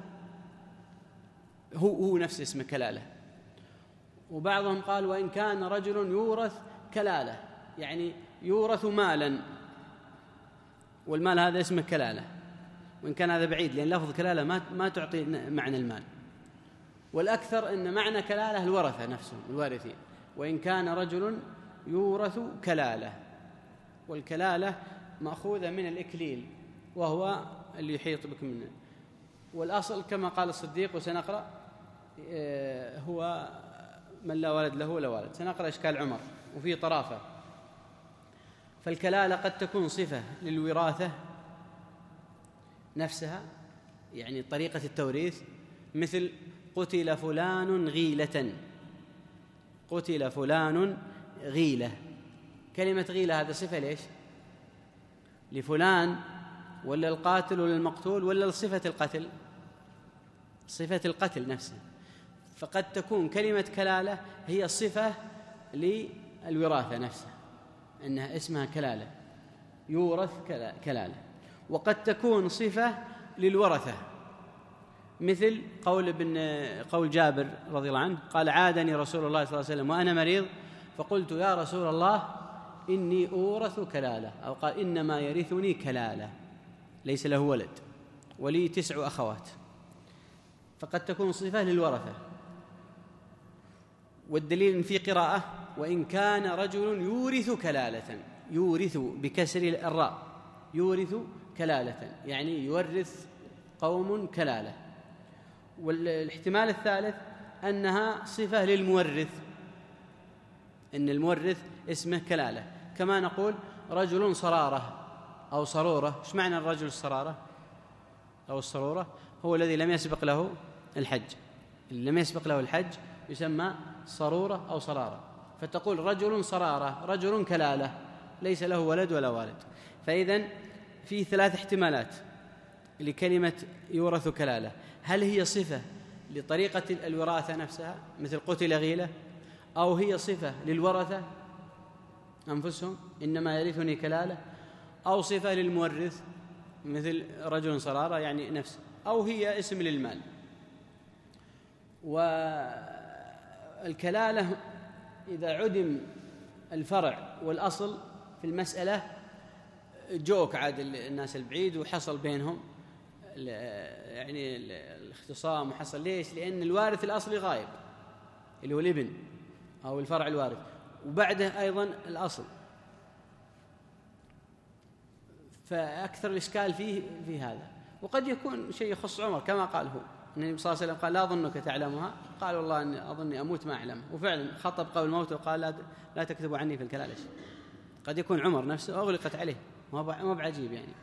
هو هو نفس اسم كلالة. وبعضهم قال وإن كان رجل يورث كلالة، يعني يورث مالا، والمال هذا اسمه كلالة، وإن كان هذا بعيد لأن لفظ كلالة ما ما تعطي معنى المال. والأكثر أن معنى كلالة الورثة نفسهم الوارثين. وإن كان رجل يورث كلالة، والكلالة مأخوذة من الإكليل وهو اللي يحيط بك منه، والأصل كما قال الصديق وسنقرأ هو من لا ولد له ولا والد. سنقرأ إشكال عمر وفيه طرافة. فالكلالة قد تكون صفة للوراثة نفسها، يعني طريقة التوريث، مثل قتل فلان غيلة، قتل فلان غيلة. كلمة غيلة هذا صفة ليش؟ لفلان ولا القاتل ولا المقتول ولا لصفة القتل؟ صفة القتل نفسه. فقد تكون كلمة كلالة هي صفة للوراثة نفسها، إنها اسمها كلالة، يورث كلالة. وقد تكون صفة للورثة، مثل قول ابن قول جابر رضي الله عنه قال: عادني رسول الله صلى الله عليه وسلم وأنا مريض فقلت: يا رسول الله إني أورث كلالة، أو قال: إنما يرثني كلالة ليس له ولد ولي تسع أخوات. فقد تكون صفة للورثة. والدليل في قراءة: وإن كان رجل يورث كلالة، يورث بكسر الراء، يورث كلالة يعني يورث قوم كلالة. والاحتمال الثالث أنها صفة للمورث، إن المورث اسمه كلالة، كما نقول رجل صرارة أو صرورة. إيش معنى الرجل الصرارة أو الصرورة؟ هو الذي لم يسبق له الحج، اللي لم يسبق له الحج يسمى صرورة أو صرارة. فتقول رجل صرارة، رجل كلالة ليس له ولد ولا والد. فإذن في ثلاث احتمالات لكلمة يورث كلالة: هل هي صفة لطريقة الوراثة نفسها مثل قتل غيلة، أو هي صفة للورثة أنفسهم إنما يرثني كلالة، أو صفة للمورث مثل رجل صرارة يعني نفسه، أو هي اسم للمال. والكلالة إذا عدم الفرع والأصل في المسألة جوك عاد الناس البعيد وحصل بينهم يعني الاختصام، وحصل ليش؟ لأن الوارث الأصلي غايب اللي هو الابن أو الفرع الوارث، وبعده أيضا الأصل. فأكثر الإشكال فيه في هذا. وقد يكون شيء يخص عمر كما قال هو، النبي صلى الله عليه وسلم قال: لا أظنك تعلمها، قال: والله أني أظني أموت ما أعلمها. وفعلا خطب قبل الموت وقال: لا, لا تكتبوا عني في الكلالة شيء. قد يكون عمر نفسه أغلقت عليه، ما بعجيب يعني.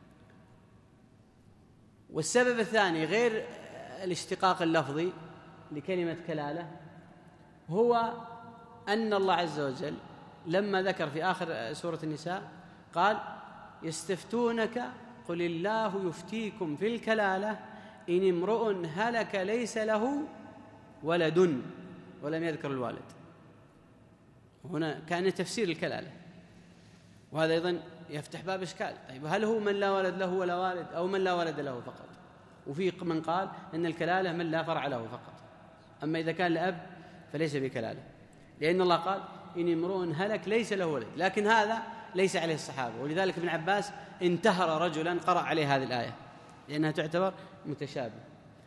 والسبب الثاني غير الاشتقاق اللفظي لكلمة كلالة هو أن الله عز وجل لما ذكر في آخر سورة النساء قال: يستفتونك قل الله يفتيكم في الكلالة إن امرؤ هلك ليس له ولد، ولم يذكر الوالد. هنا كان تفسير الكلالة، وهذا أيضا يفتح باب إشكال. طيب هل هو من لا ولد له ولا والد، أو من لا ولد له فقط؟ وفي من قال إن الكلالة من لا فرع له فقط، أما إذا كان لأب فليس بكلالة، لأن الله قال: إن امرؤ هلك ليس له ولد. لكن هذا ليس عليه الصحابة، ولذلك ابن عباس انتهر رجلا قرأ عليه هذه الآية لأنها تعتبر متشابه.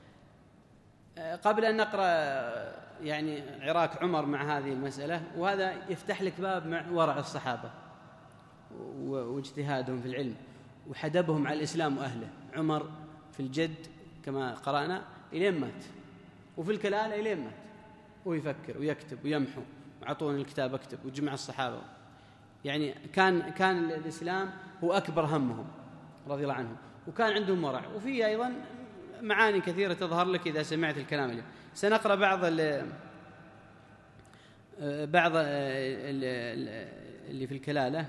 قبل أن نقرأ يعني عراك عمر مع هذه المسألة، وهذا يفتح لك باب مع ورع الصحابة واجتهادهم في العلم وحدبهم على الإسلام وأهله. عمر في الجد كما قرأنا إلين مات، وفي الكلالة إلين مات، ويفكر ويكتب ويمحو، وعطوني الكتاب أكتب، وجمع الصحابة. يعني كان كان الإسلام هو أكبر همهم رضي الله عنهم، وكان عندهم ورع. وفيه أيضا معاني كثيرة تظهر لك إذا سمعت الكلام اليوم. سنقرأ بعض ال بعض اللي في الكلالة،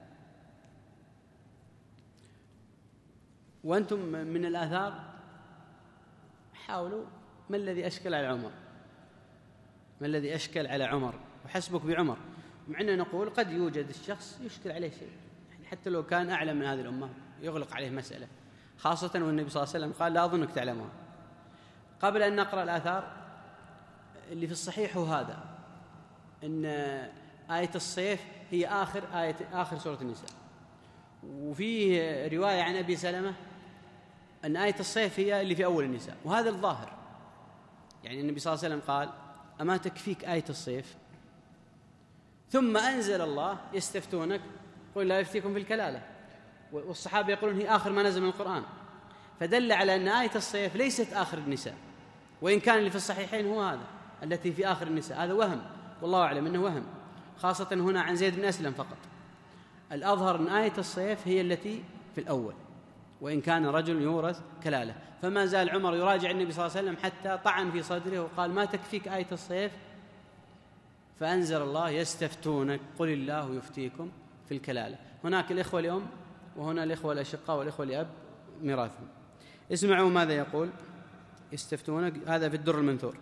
وأنتم من الآثار حاولوا ما الذي أشكل على عمر، ما الذي أشكل على عمر، وحسبك بعمر. مع أنه نقول قد يوجد الشخص يشكل عليه شيء، يعني حتى لو كان أعلم من هذه الأمة يغلق عليه مسألة، خاصة والنبي صلى الله عليه وسلم قال: لا أظنك تعلمها. قبل أن نقرأ الآثار اللي في الصحيح هو هذا، إن آية الصيف هي آخر آية آخر سورة النساء. وفيه رواية عن أبي سلمة أن آية الصيف هي اللي في أول النساء، وهذا الظاهر. يعني النبي صلى الله عليه وسلم قال: أما تكفيك آية الصيف؟ ثم أنزل الله: يستفتونك قل لا يفتيكم في الكلالة. والصحابة يقولون هي آخر ما نزل من القرآن، فدل على أن آية الصيف ليست آخر النساء، وإن كان اللي في الصحيحين هو هذا التي في آخر النساء. هذا وهم، والله أعلم أنه وهم، خاصة هنا عن زيد بن أسلم فقط. الأظهر أن آية الصيف هي التي في الأول، وإن كان رجل يورث كلالة. فما زال عمر يراجع النبي صلى الله عليه وسلم حتى طعن في صدره وقال: ما تكفيك آية الصيف؟ فأنزل الله: يستفتونك قل الله يفتيكم في الكلالة. هناك الإخوة اليوم، وهنا الإخوة الأشقاء والإخوة الأب ميراثهم. اسمعوا ماذا يقول. يستفتونك، هذا في الدر المنثور.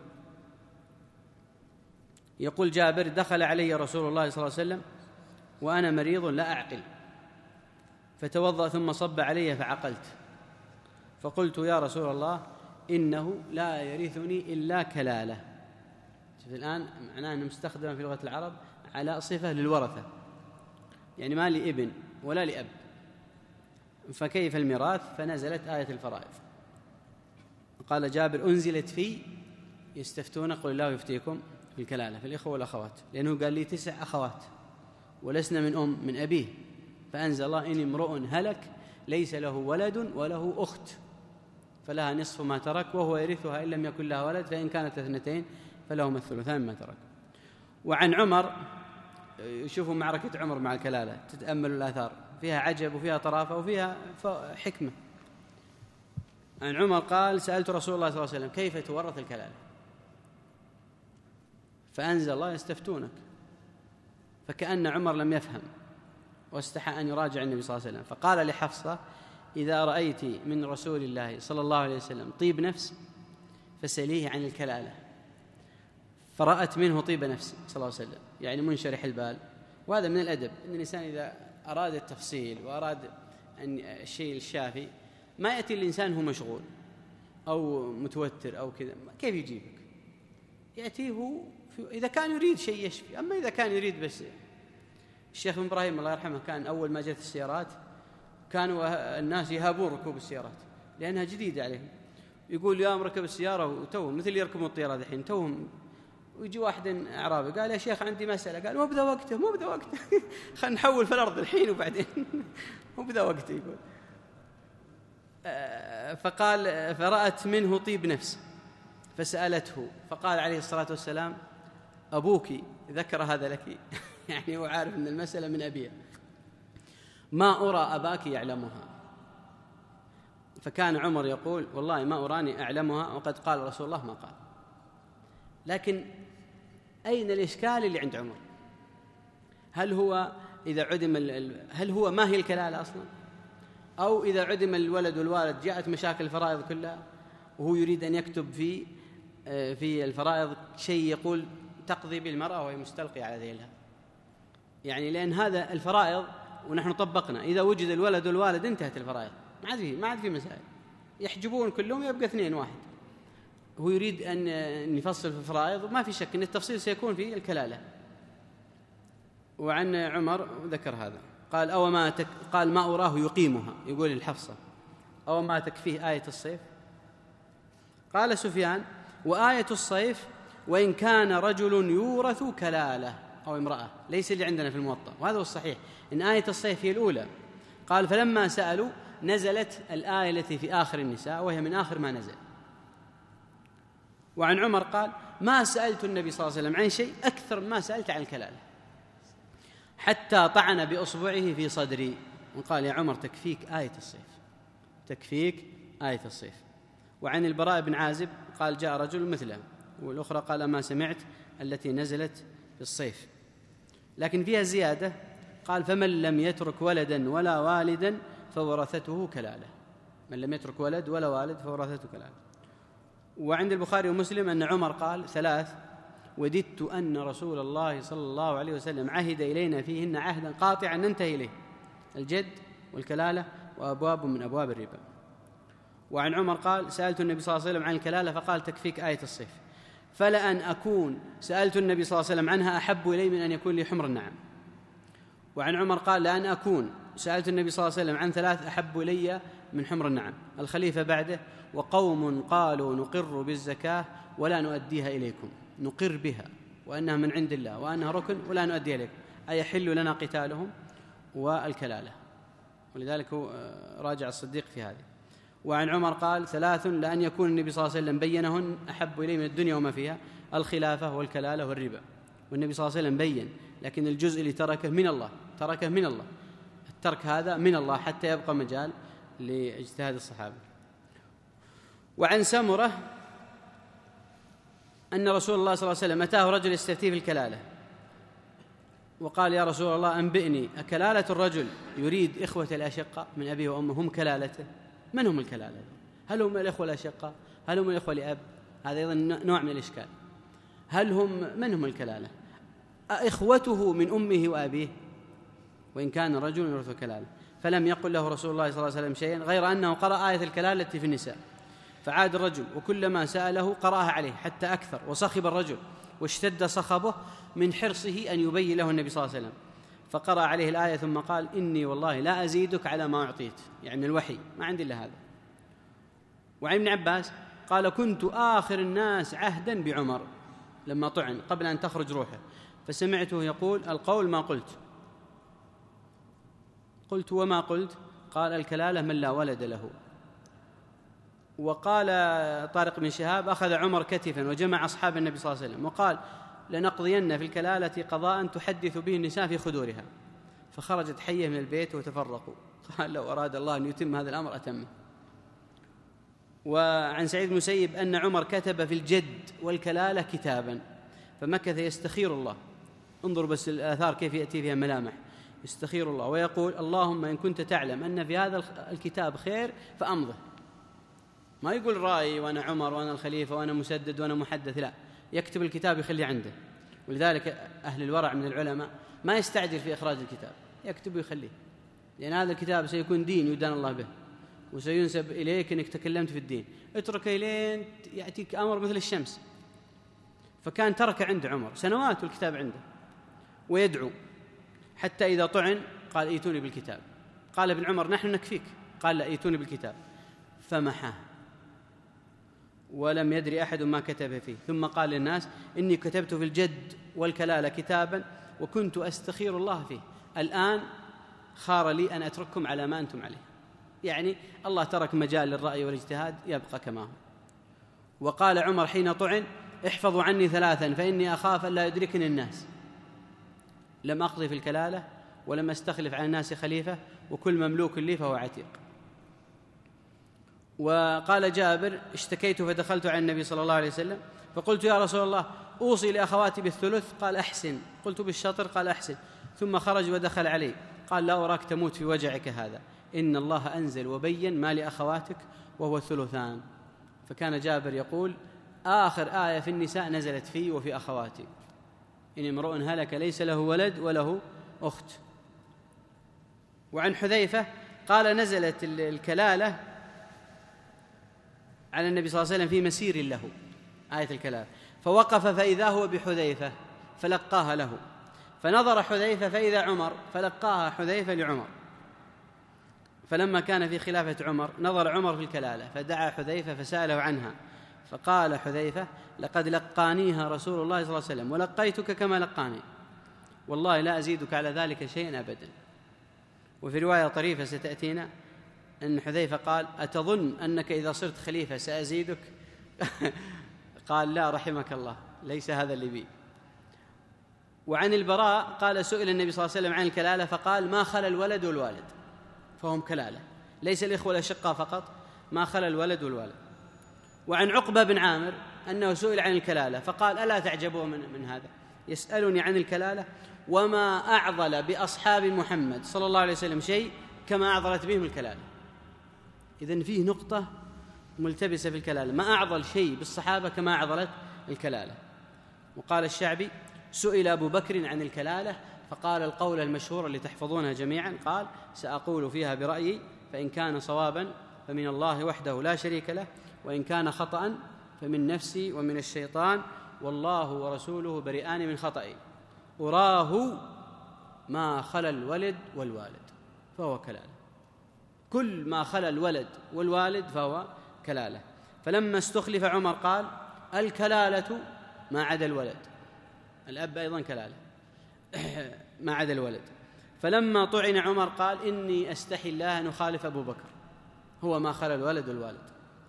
يقول جابر: دخل علي رسول الله صلى الله عليه وسلم وأنا مريض لا أعقل، فتوضأ ثم صب علي فعقلت، فقلت: يا رسول الله، إنه لا يرثني إلا كلالة. شوف الآن معناه أنه مستخدم في لغة العرب على صفة للورثة، يعني ما لي ابن ولا لأب، فكيف الميراث؟ فنزلت آية الفرائض. قال جابر: أنزلت في يستفتون قل الله يفتيكم في الكلالة في الإخوة والأخوات، لأنه قال لي تسع أخوات ولسنا من أم من أبيه، فأنزل الله: إن امرؤ هلك ليس له ولد وله أخت فلها نصف ما ترك وهو يرثها إن لم يكن لها ولد، فإن كانت اثنتين فلهما الثلثان مما ترك. وعن عمر، شوفوا معركة عمر مع الكلالة، تتأملوا الآثار، فيها عجب وفيها طرافة وفيها حكمة. عن عمر قال: سألت رسول الله صلى الله عليه وسلم: كيف تورث الكلالة؟ فأنزل الله: يستفتونك. فكأن عمر لم يفهم واستحى أن يراجع النبي صلى الله عليه وسلم، فقال لحفصة: إذا رأيت من رسول الله صلى الله عليه وسلم طيب نفس فسليه عن الكلالة. فرأت منه طيب نفس صلى الله عليه وسلم، يعني منشرح البال. وهذا من الأدب، أن الإنسان إذا أراد التفصيل وأراد أن الشيء الشافي ما يأتي الإنسان هو مشغول أو متوتر أو كذا، كيف يجيبك؟ يأتيه هو إذا كان يريد شيء يشفي. أما إذا كان يريد بس، الشيخ ابن إبراهيم الله يرحمه كان أول ما جت السيارات كانوا الناس يهابون ركوب السيارات لأنها جديدة عليهم، يقول يوم ركب السيارة وتوهم مثل يركبون الطيارة الحين توهم، ويجي واحد أعرابي قال: يا شيخ عندي مسألة. قال: مو بذا وقته مو بذا وقته خلينا نحول في الأرض الحين وبعدين مو بذا وقته. يقول فقال: فرأت منه طيب نفس فسألته، فقال عليه الصلاة والسلام: أبوك ذكر هذا لك يعني هو عارف أن المسألة من أبيه، ما أرى أباك يعلمها. فكان عمر يقول: والله ما أراني أعلمها وقد قال رسول الله ما قال. لكن أين الإشكال اللي عند عمر؟ هل هو إذا عدم هل هو ما هي الكلالة أصلا؟ أو إذا عدم الولد والوالد جاءت مشاكل الفرائض كلها وهو يريد أن يكتب في في الفرائض شيء يقول تقضي بالمرأة وهي مستلقية على ذيلها، يعني لأن هذا الفرائض ونحن طبقنا إذا وجد الولد والوالد انتهت الفرائض، ما عاد في ما عاد في مسائل، يحجبون كلهم يبقى اثنين واحد. هو يريد أن يفصل في الفرائض وما في شك أن التفصيل سيكون في الكلالة. وعن عمر ذكر هذا قال: أو ما تك قال: ما أراه يقيمها، يقول الحفصة: أو ما تكفيه آية الصيف؟ قال سفيان: وآية الصيف وإن كان رجل يورث كلالة أو امرأة، ليس اللي عندنا في الموطأ، وهذا هو الصحيح إن آية الصيف هي الأولى. قال: فلما سألوا نزلت الآية التي في آخر النساء وهي من آخر ما نزل. وعن عمر قال: ما سألت النبي صلى الله عليه وسلم عن شيء أكثر ما سألت عن الكلالة، حتى طعن بأصبعه في صدري وقال: يا عمر تكفيك آية الصيف، تكفيك آية الصيف. وعن البراء بن عازب قال: جاء رجل مثله، والأخرى قال: ما سمعت التي نزلت في الصيف، لكن فيها زيادة قال: فمن لم يترك ولدا ولا والدا فورثته كلالة، من لم يترك ولد ولا والد فورثته كلالة. وعند البخاري ومسلم أن عمر قال ثلاث: وددت أن رسول الله صلى الله عليه وسلم عهد إلينا فيهن عهدا قاطعا ننتهي إليه، الجد والكلالة وأبواب من أبواب الربا. وعن عمر قال: سألت النبي صلى الله عليه وسلم عن الكلالة فقال: تكفيك آية الصيف. فلأن أكون سألت النبي صلى الله عليه وسلم عنها أحب إلي من أن يكون لي حمر النعم. وعن عمر قال: لأن أكون سألت النبي صلى الله عليه وسلم عن ثلاث أحب إلي من حمر النعم: الخليفة بعده، وقوم قالوا نقر بالزكاة ولا نؤديها إليكم، نقر بها وأنها من عند الله وأنها ركن ولا نؤديها إليكم، أي يحل لنا قتالهم، والكلالة. ولذلك هو راجع الصديق في هذه. وعن عمر قال: ثلاث لأن يكون النبي صلى الله عليه وسلم بينهن أحب إليه من الدنيا وما فيها: الخلافة والكلالة والربا. والنبي صلى الله عليه وسلم بين، لكن الجزء اللي تركه من الله، تركه من الله، الترك هذا من الله حتى يبقى مجال لاجتهاد الصحابة. وعن سمرة أن رسول الله صلى الله عليه وسلم أتاه رجل يستفتيه في الكلالة وقال: يا رسول الله أنبئني، أكلالة الرجل يريد إخوة الأشقة من أبيه وأمه هم كلالته؟ من هم الكلالة؟ هل هم الإخوة الأشقاء؟ هل هم الإخوة لأب؟ هذا أيضا نوع من الإشكال. هل هم من هم الكلالة؟ إخوته من أمه وأبيه، وإن كان رجل يورث الكلالة. فلم يقل له رسول الله صلى الله عليه وسلم شيئا غير أنه قرأ آية الكلالة في النساء، فعاد الرجل وكلما سأله قرأها عليه حتى أكثر، وصخب الرجل واشتد صخبه من حرصه أن يبين له النبي صلى الله عليه وسلم، فقرأ عليه الآية ثم قال: إني والله لا أزيدك على ما أعطيت، يعني الوحي ما عندي إلا هذا. وعن ابن عباس قال: كنت آخر الناس عهدا بعمر لما طعن قبل أن تخرج روحه، فسمعته يقول: القول ما قلت. قلت: وما قلت؟ قال: الكلالة من لا ولد له. وقال طارق بن شهاب: أخذ عمر كتفا وجمع أصحاب النبي صلى الله عليه وسلم وقال: لنقضين في الكلالة قضاء تحدث به النساء في خدورها. فخرجت حية من البيت وتفرقوا. قال: لو أراد الله أن يتم هذا الأمر أتمه. وعن سعيد بن المسيب أن عمر كتب في الجد والكلالة كتابا، فمكث يستخير الله. انظر بس الآثار كيف يأتي فيها ملامح. يستخير الله ويقول: اللهم إن كنت تعلم أن في هذا الكتاب خير فأمضه. ما يقول رأي وأنا عمر وأنا الخليفة وأنا مسدد وأنا محدث، لا، يكتب الكتاب يخليه عنده. ولذلك أهل الورع من العلماء ما يستعجل في إخراج الكتاب، يكتب ويخليه، لأن هذا الكتاب سيكون دين يدان الله به، وسينسب إليك أنك تكلمت في الدين. اتركه لين يأتيك أمر مثل الشمس. فكان ترك عند عمر سنوات والكتاب عنده، ويدعو حتى إذا طعن قال: ائتوني بالكتاب. قال ابن عمر: نحن نكفيك. قال: لا، ائتوني بالكتاب. فمحاه ولم يدري أحد ما كتب فيه. ثم قال للناس: إني كتبت في الجد والكلالة كتابا وكنت أستخير الله فيه، الآن خار لي أن أترككم على ما أنتم عليه. يعني الله ترك مجال للرأي والاجتهاد يبقى كما هو. وقال عمر حين طعن: احفظوا عني ثلاثا فإني أخاف أن لا يدركني الناس. لم أقضي في الكلالة ولم أستخلف على الناس خليفة، وكل مملوك لي فهو عتيق. وقال جابر: اشتكيت فدخلت على النبي صلى الله عليه وسلم فقلت: يا رسول الله، أوصي لأخواتي بالثلث. قال: أحسن. قلت: بالشطر. قال: أحسن. ثم خرج ودخل علي قال: لا أراك تموت في وجعك هذا، إن الله أنزل وبين ما لأخواتك وهو الثلثان. فكان جابر يقول: آخر آية في النساء نزلت في وفي أخواتي، إن امرؤ هلك ليس له ولد وله أخت. وعن حذيفة قال: نزلت الكلالة على النبي صلى الله عليه وسلم في مسير له، آية الكلالة، فوقف فإذا هو بحذيفة فلقاها له، فنظر حذيفة فإذا عمر فلقاها حذيفة لعمر. فلما كان في خلافة عمر نظر عمر في الكلالة فدعا حذيفة فسأله عنها، فقال حذيفة: لقد لقانيها رسول الله صلى الله عليه وسلم ولقيتك كما لقاني، والله لا أزيدك على ذلك شيئا أبدا. وفي رواية طريفة ستأتينا أن حذيفة قال: أتظن أنك إذا صرت خليفة سأزيدك؟ قال: لا رحمك الله، ليس هذا اللي بي. وعن البراء قال: سئل النبي صلى الله عليه وسلم عن الكلالة فقال: ما خلا الولد والوالد، فهم كلالة، ليس الإخوة الأشقاء فقط، ما خلا الولد والوالد. وعن عقبة بن عامر أنه سئل عن الكلالة فقال: ألا تعجبوا من, من هذا؟ يسألني عن الكلالة وما أعضل بأصحاب محمد صلى الله عليه وسلم شيء كما أعضلت بهم الكلالة. إذن فيه نقطة ملتبسة في الكلالة، ما أعضل شيء بالصحابة كما أعضلت الكلالة. وقال الشعبي: سئل أبو بكر عن الكلالة فقال القول المشهور اللي تحفظونها جميعا، قال: سأقول فيها برأيي، فإن كان صوابا فمن الله وحده لا شريك له، وإن كان خطأ فمن نفسي ومن الشيطان، والله ورسوله بريئان من خطئي، أراه ما خلا الولد والوالد فهو كلالة. كل ما خلا الولد والوالد فهو كلالة. فلما استخلف عمر قال: الكلالة ما عدا الولد، الأب أيضا كلالة ما عدا الولد. فلما طعن عمر قال: إني أستحي الله أن أخالف أبو بكر، هو ما خلا الولد والوالد.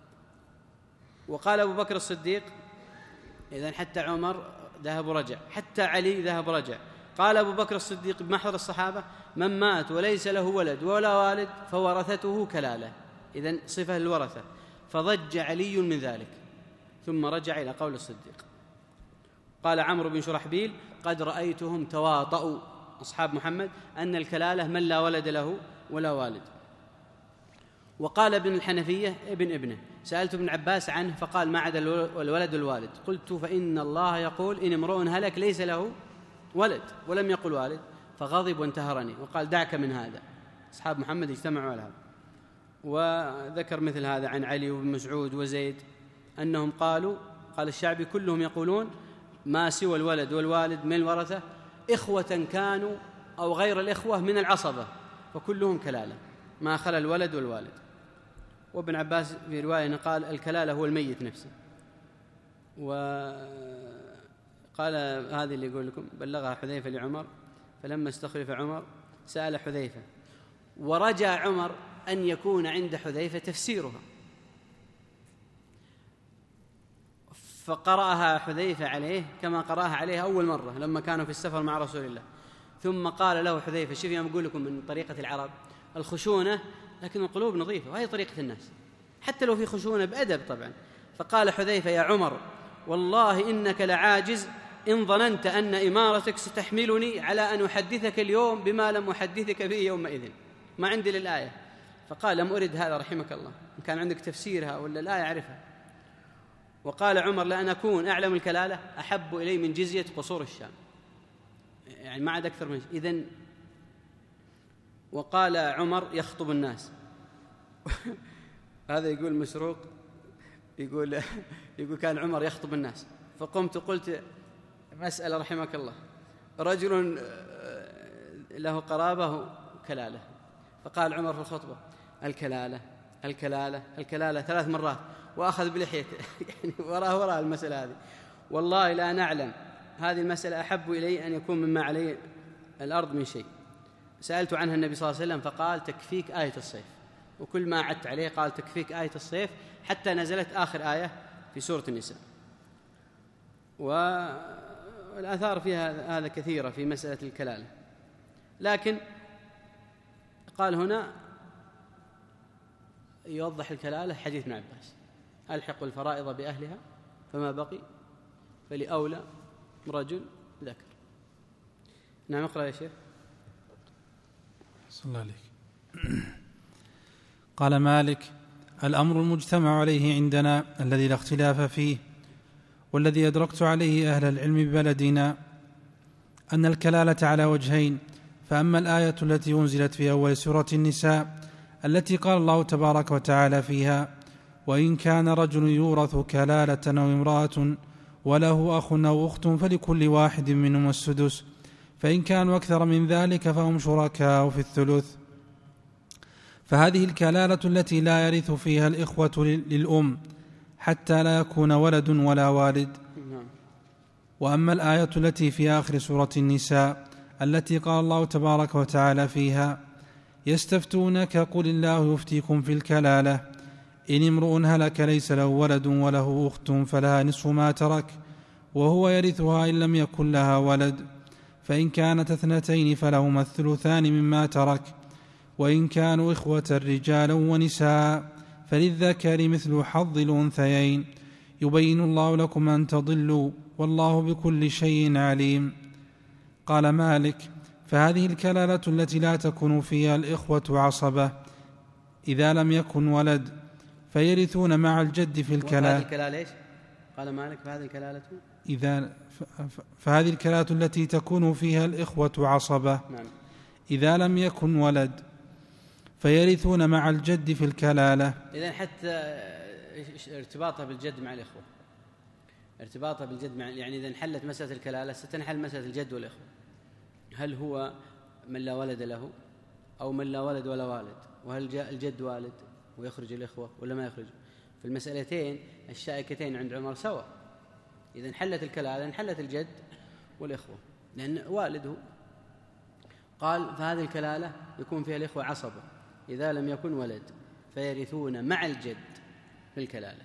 وقال أبو بكر الصديق: إذن حتى عمر ذهب ورجع، حتى علي ذهب ورجع. قال أبو بكر الصديق بمحضر الصحابة: من مات وليس له ولد ولا والد فورثته كلالة، إذن صفة الورثة. فضج علي من ذلك ثم رجع إلى قول الصديق. قال عمرو بن شرحبيل: قد رأيتهم تواطؤوا أصحاب محمد أن الكلالة من لا ولد له ولا والد. وقال ابن الحنفية ابن ابنه. سألت ابن عباس عنه فقال ما عدا الولد والوالد. قلت فإن الله يقول إن امرؤ هلك ليس له ولد ولم يقل والد، فغضب وانتهرني وقال دعك من هذا. أصحاب محمد اجتمعوا على هذا. وذكر مثل هذا عن علي وابن مسعود وزيد أنهم قالوا، قال الشعبي كلهم يقولون ما سوى الولد والوالد من الورثة إخوة كانوا أو غير الإخوة من العصبة، فكلهم كلالة ما خلا الولد والوالد. وابن عباس في رواية قال الكلالة هو الميت نفسه. وقال هذه اللي يقول لكم بلغها حذيفة لعمر، فلما استخلف عمر سأل حذيفة، ورجى عمر أن يكون عند حذيفة تفسيرها، فقرأها حذيفة عليه كما قرأها عليه أول مرة لما كانوا في السفر مع رسول الله. ثم قال له حذيفة، شوف يوم أقول لكم من طريقة العرب الخشونة، لكن القلوب نظيفة، وهي طريقة الناس حتى لو في خشونة بأدب طبعا. فقال حذيفة يا عمر والله إنك لعاجز إن ظننت أن إمارتك ستحملني على أن أحدثك اليوم بما لم أحدثك به يومئذ، ما عندي للآية. فقال لم أرد هذا رحمك الله، إن كان عندك تفسيرها ولا الآية أعرفها. وقال عمر لأن أكون أعلم الكلالة أحب إلي من جزية قصور الشام، يعني ما عاد أكثر من إذن. وقال عمر يخطب الناس هذا يقول مسروق يقول يقول كان عمر يخطب الناس، فقمت قلت مسألة رحمك الله، رجل له قرابة كلالة، فقال عمر في الخطبة الكلالة الكلالة الكلالة ثلاث مرات، وأخذ بلحيته يعني وراء وراء المسألة هذه. والله لا نعلم هذه المسألة أحب إلي أن يكون مما عليه الأرض من شيء. سألت عنها النبي صلى الله عليه وسلم فقال تكفيك آية الصيف، وكل ما عدت عليه قال تكفيك آية الصيف، حتى نزلت آخر آية في سورة النساء. والآثار فيها هذا كثيرة في مسألة الكلالة. لكن قال هنا يوضح الكلالة حديث ابن عباس ألحق الفرائض بأهلها فما بقي فلأولى رجل ذكر. نعم اقرأ يا شيخ. صلى الله عليك. قال مالك الأمر المجتمع عليه عندنا الذي لا اختلاف فيه والذي أدركت عليه أهل العلم ببلدنا أن الكلالة على وجهين. فأما الآية التي أنزلت في أول سورة النساء التي قال الله تبارك وتعالى فيها وإن كان رجل يورث كلالة أو امرأة وله أخ أو أخت فلكل واحد منهم السدس، فإن كانوا أكثر من ذلك فهم شركاء في الثلث. فهذه الكلالة التي لا يرث فيها الإخوة للأم حتى لا يكون ولد ولا والد. وأما الآية التي في آخر سورة النساء التي قال الله تبارك وتعالى فيها يستفتونك قل الله يفتيكم في الكلالة إن امرؤ هلك ليس له ولد وله أخت فلها نصف ما ترك وهو يرثها إن لم يكن لها ولد، فإن كانت اثنتين فلهما الثلثان مما ترك، وإن كانوا إخوة رجالا ونساء فللذكر مثل حظ الأنثيين، يبين الله لكم أن تضلوا والله بكل شيء عليم. قال مالك فهذه الكلالة التي لا تكون فيها الإخوة عصبة إذا لم يكن ولد فيرثون مع الجد في الكلالة. فهذه الكلالة إيش؟ قال مالك فهذه الكلالة إذا فهذه الكلالة التي تكون فيها الإخوة عصبة نعم. إذا لم يكن ولد فيرثون مع الجد في الكلالة. إذن حتى ارتباطها بالجد مع الإخوة، ارتباطها بالجد مع يعني إذا انحلت مسألة الكلالة ستنحل مسألة الجد والإخوة. هل هو من لا ولد له أو من لا ولد ولا والد؟ وهل جاء الجد والد ويخرج الإخوة ولا ما يخرج؟ في المسألتين الشائكتين عند عمر سواء. إذا انحلت الكلالة انحلت الجد والإخوة لأن والده. قال فهذه الكلالة يكون فيها الإخوة عصبة إذا لم يكن ولد فيرثون مع الجد في الكلالة.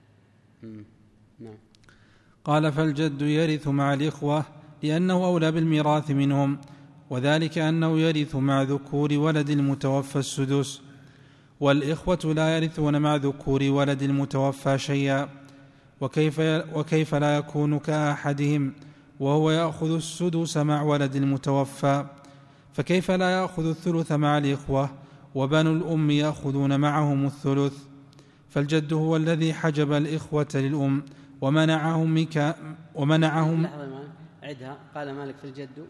نعم. قال فالجد يرث مع الإخوة لأنه أولى بالميراث منهم، وذلك أنه يرث مع ذكور ولد المتوفى السدس، والإخوة لا يرثون مع ذكور ولد المتوفى شيئا. وكيف, وكيف لا يكون كأحدهم وهو يأخذ السدس مع ولد المتوفى؟ فكيف لا يأخذ الثلث مع الإخوة وبنو الأم يأخذون معهم الثلث. فالجد هو الذي حجب الإخوة للأم ومنعهم مك... ومنعهم لحظة عدها. قال مالك في الجد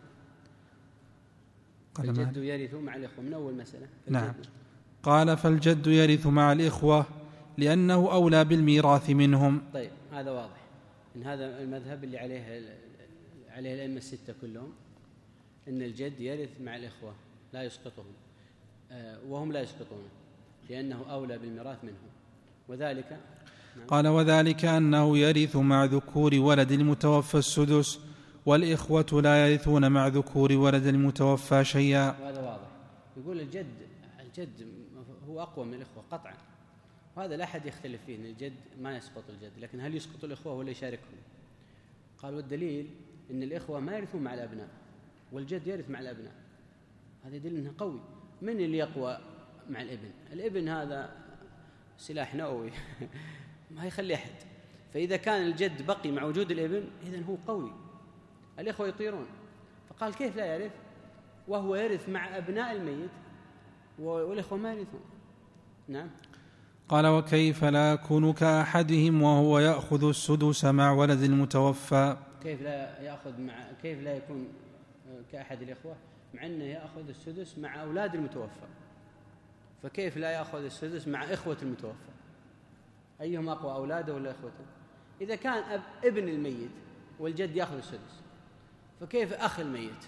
قال الجد يرث مع الإخوة من أول مسألة. نعم. قال فالجد يرث مع الإخوة لأنه أولى بالميراث منهم. طيب هذا واضح إن هذا المذهب اللي عليه عليه الأئمة الستة كلهم، إن الجد يرث مع الإخوة لا يسقطهم، وهم لا يسقطونه لأنه أولى بالميراث منهم. وذلك نعم. قال وذلك أنه يرث مع ذكور ولد المتوفى السدس، والإخوة لا يرثون مع ذكور ولد المتوفى شيئا. وهذا واضح. يقول الجد الجد هو أقوى من الإخوة قطعا، وهذا لا أحد يختلف فيه، إن الجد ما يسقط الجد، لكن هل يسقط الإخوة ولا يشاركهم؟ قال والدليل إن الإخوة ما يرثون مع الأبناء والجد يرث مع الأبناء. هذا يدل أنه قوي. من اللي يقوى مع الابن؟ الابن هذا سلاح نووي ما يخلي أحد. فإذا كان الجد بقي مع وجود الابن إذن هو قوي. الإخوة يطيرون، فقال كيف لا يرث وهو يرث مع أبناء الميت والإخوة ما يرثون؟ نعم. قال وكيف لا يكون كأحدهم وهو يأخذ السدس مع ولد المتوفى؟ كيف لا يأخذ مع كيف لا يكون كأحد الإخوة مع أنه يأخذ السدس مع أولاد المتوفى؟ فكيف لا يأخذ السدس مع إخوة المتوفى؟ أيهم أقوى، أولاده ولا إخوته؟ إذا كان أب ابن الميت والجد يأخذ السدس، فكيف أخ الميت؟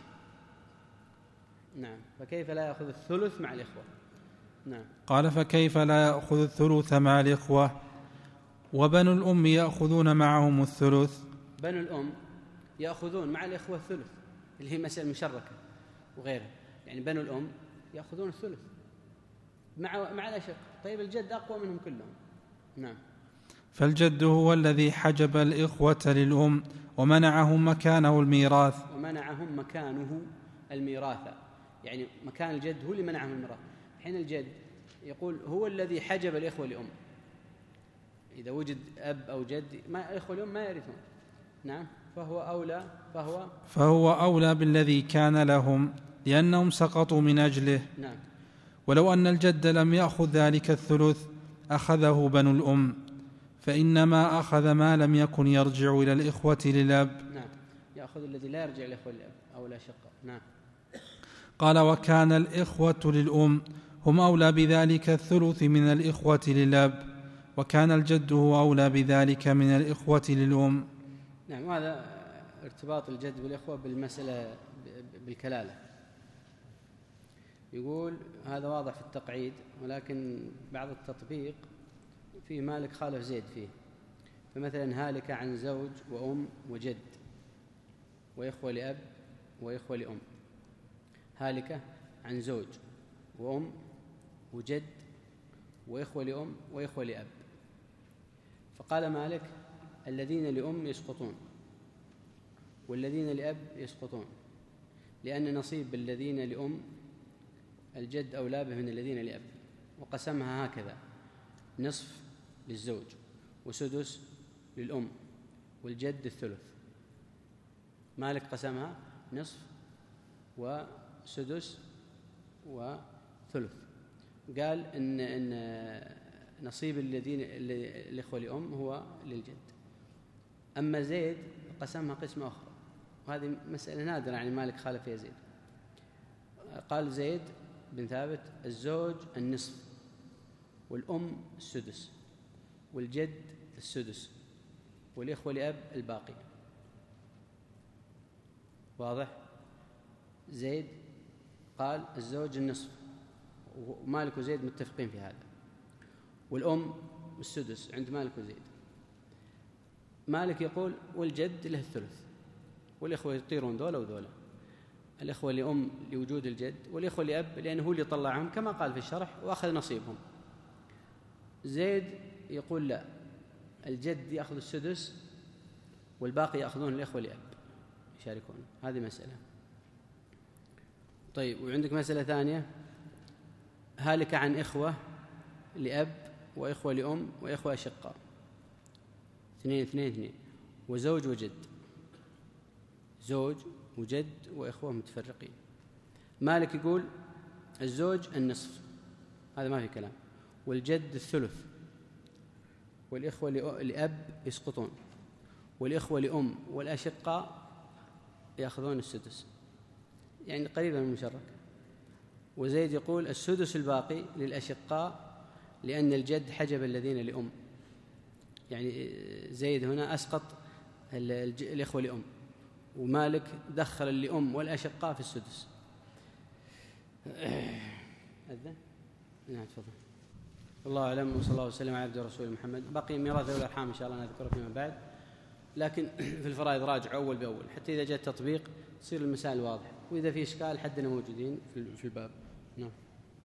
نعم. فكيف لا يأخذ الثلث مع الإخوة؟ نعم. قال فكيف لا يأخذ الثلث مع الإخوة وبنو الأم يأخذون معهم الثلث؟ بنو الأم يأخذون مع الإخوة الثلث، اللي هي مسألة مشركة وغيرها. يعني بنو الأم يأخذون الثلث مع مع الأشق. طيب الجد أقوى منهم كلهم. نعم. فالجد هو الذي حجب الإخوة للأم ومنعهم مكانه الميراث. ومنعهم مكانه الميراث، يعني مكان الجد هو اللي منعهم الميراث. حين الجد يقول هو الذي حجب الإخوة لأم، إذا وجد أب أو جد ما الإخوة لأم ما يرثون. نعم. فهو أولى فهو فهو أولى بالذي كان لهم لأنهم سقطوا من أجله. نعم. ولو أن الجد لم يأخذ ذلك الثلث أخذه بنو الأم، فإنما أخذ ما لم يكن يرجع إلى الإخوة للأب. نعم. يأخذ الذي لا يرجع إلى الإخوة للأب أو لا شقة. نعم. قال وكان الإخوة للأم هم أولى بذلك الثلث من الإخوة للأب، وكان الجد هو أولى بذلك من الإخوة للأم. نعم. وهذا ارتباط الجد بالإخوة بالمسألة بالكلالة. يقول هذا واضح في التقعيد، ولكن بعض التطبيق فيه مالك خالف زيد فيه. فمثلا هالك عن زوج وأم وجد وإخوة لأب وإخوة لأم. هالكة عن زوج وأم وجد وإخوة لأم وإخوة لأب. فقال مالك الذين لأم يسقطون والذين لأب يسقطون، لأن نصيب الذين لأم الجد أولى به من الذين لأب. وقسمها هكذا: نصف للزوج وسدس للأم والجد الثلث. مالك قسمها نصف وسدس وثلث. قال إن, إن نصيب الذين الإخوة لأم هو للجد. أما زيد قسمها قسمة أخرى، وهذه مسألة نادرة يعني مالك خالف فيها زيد. قال زيد بن ثابت الزوج النصف والأم السدس والجد السدس والإخوة لأب الباقي. واضح؟ زيد قال الزوج النصف، ومالك وزيد متفقين في هذا، والأم السدس عند مالك وزيد. مالك يقول والجد له الثلث، والإخوة يطيرون ذولا وذولا. الإخوة لأم لوجود الجد، والإخوة لأب لأنه هو اللي طلعهم كما قال في الشرح وأخذ نصيبهم. زيد يقول لا، الجد يأخذ السدس والباقي يأخذون الإخوة لأب يشاركون. هذه مسألة. طيب، وعندك مسألة ثانية: هالك عن إخوة لأب وإخوة لأم وإخوة أشقاء، اثنين اثنين اثنين، وزوج وجد، زوج وجد وإخوة متفرقين. مالك يقول الزوج النصف هذا ما في كلام. والجد الثلث، والإخوة لأب يسقطون، والإخوة لأم والأشقاء يأخذون السدس، يعني قريبا من المشرك. وزيد يقول السدس الباقي للأشقاء لأن الجد حجب الذين لأم، يعني زيد هنا أسقط الإخوة لأم، ومالك دخل اللي أم والأشقاء في السدس. أذن؟ نعم تفضل. الله أعلم، وصلى الله وسلم على عبده ورسوله محمد. بقي ميراث ذوي الأرحام إن شاء الله نذكره فيما بعد، لكن في الفرائض راجع أول بأول حتى إذا جاء التطبيق تصير المسائل واضحة، وإذا في إشكال حدنا موجودين في الباب. نعم.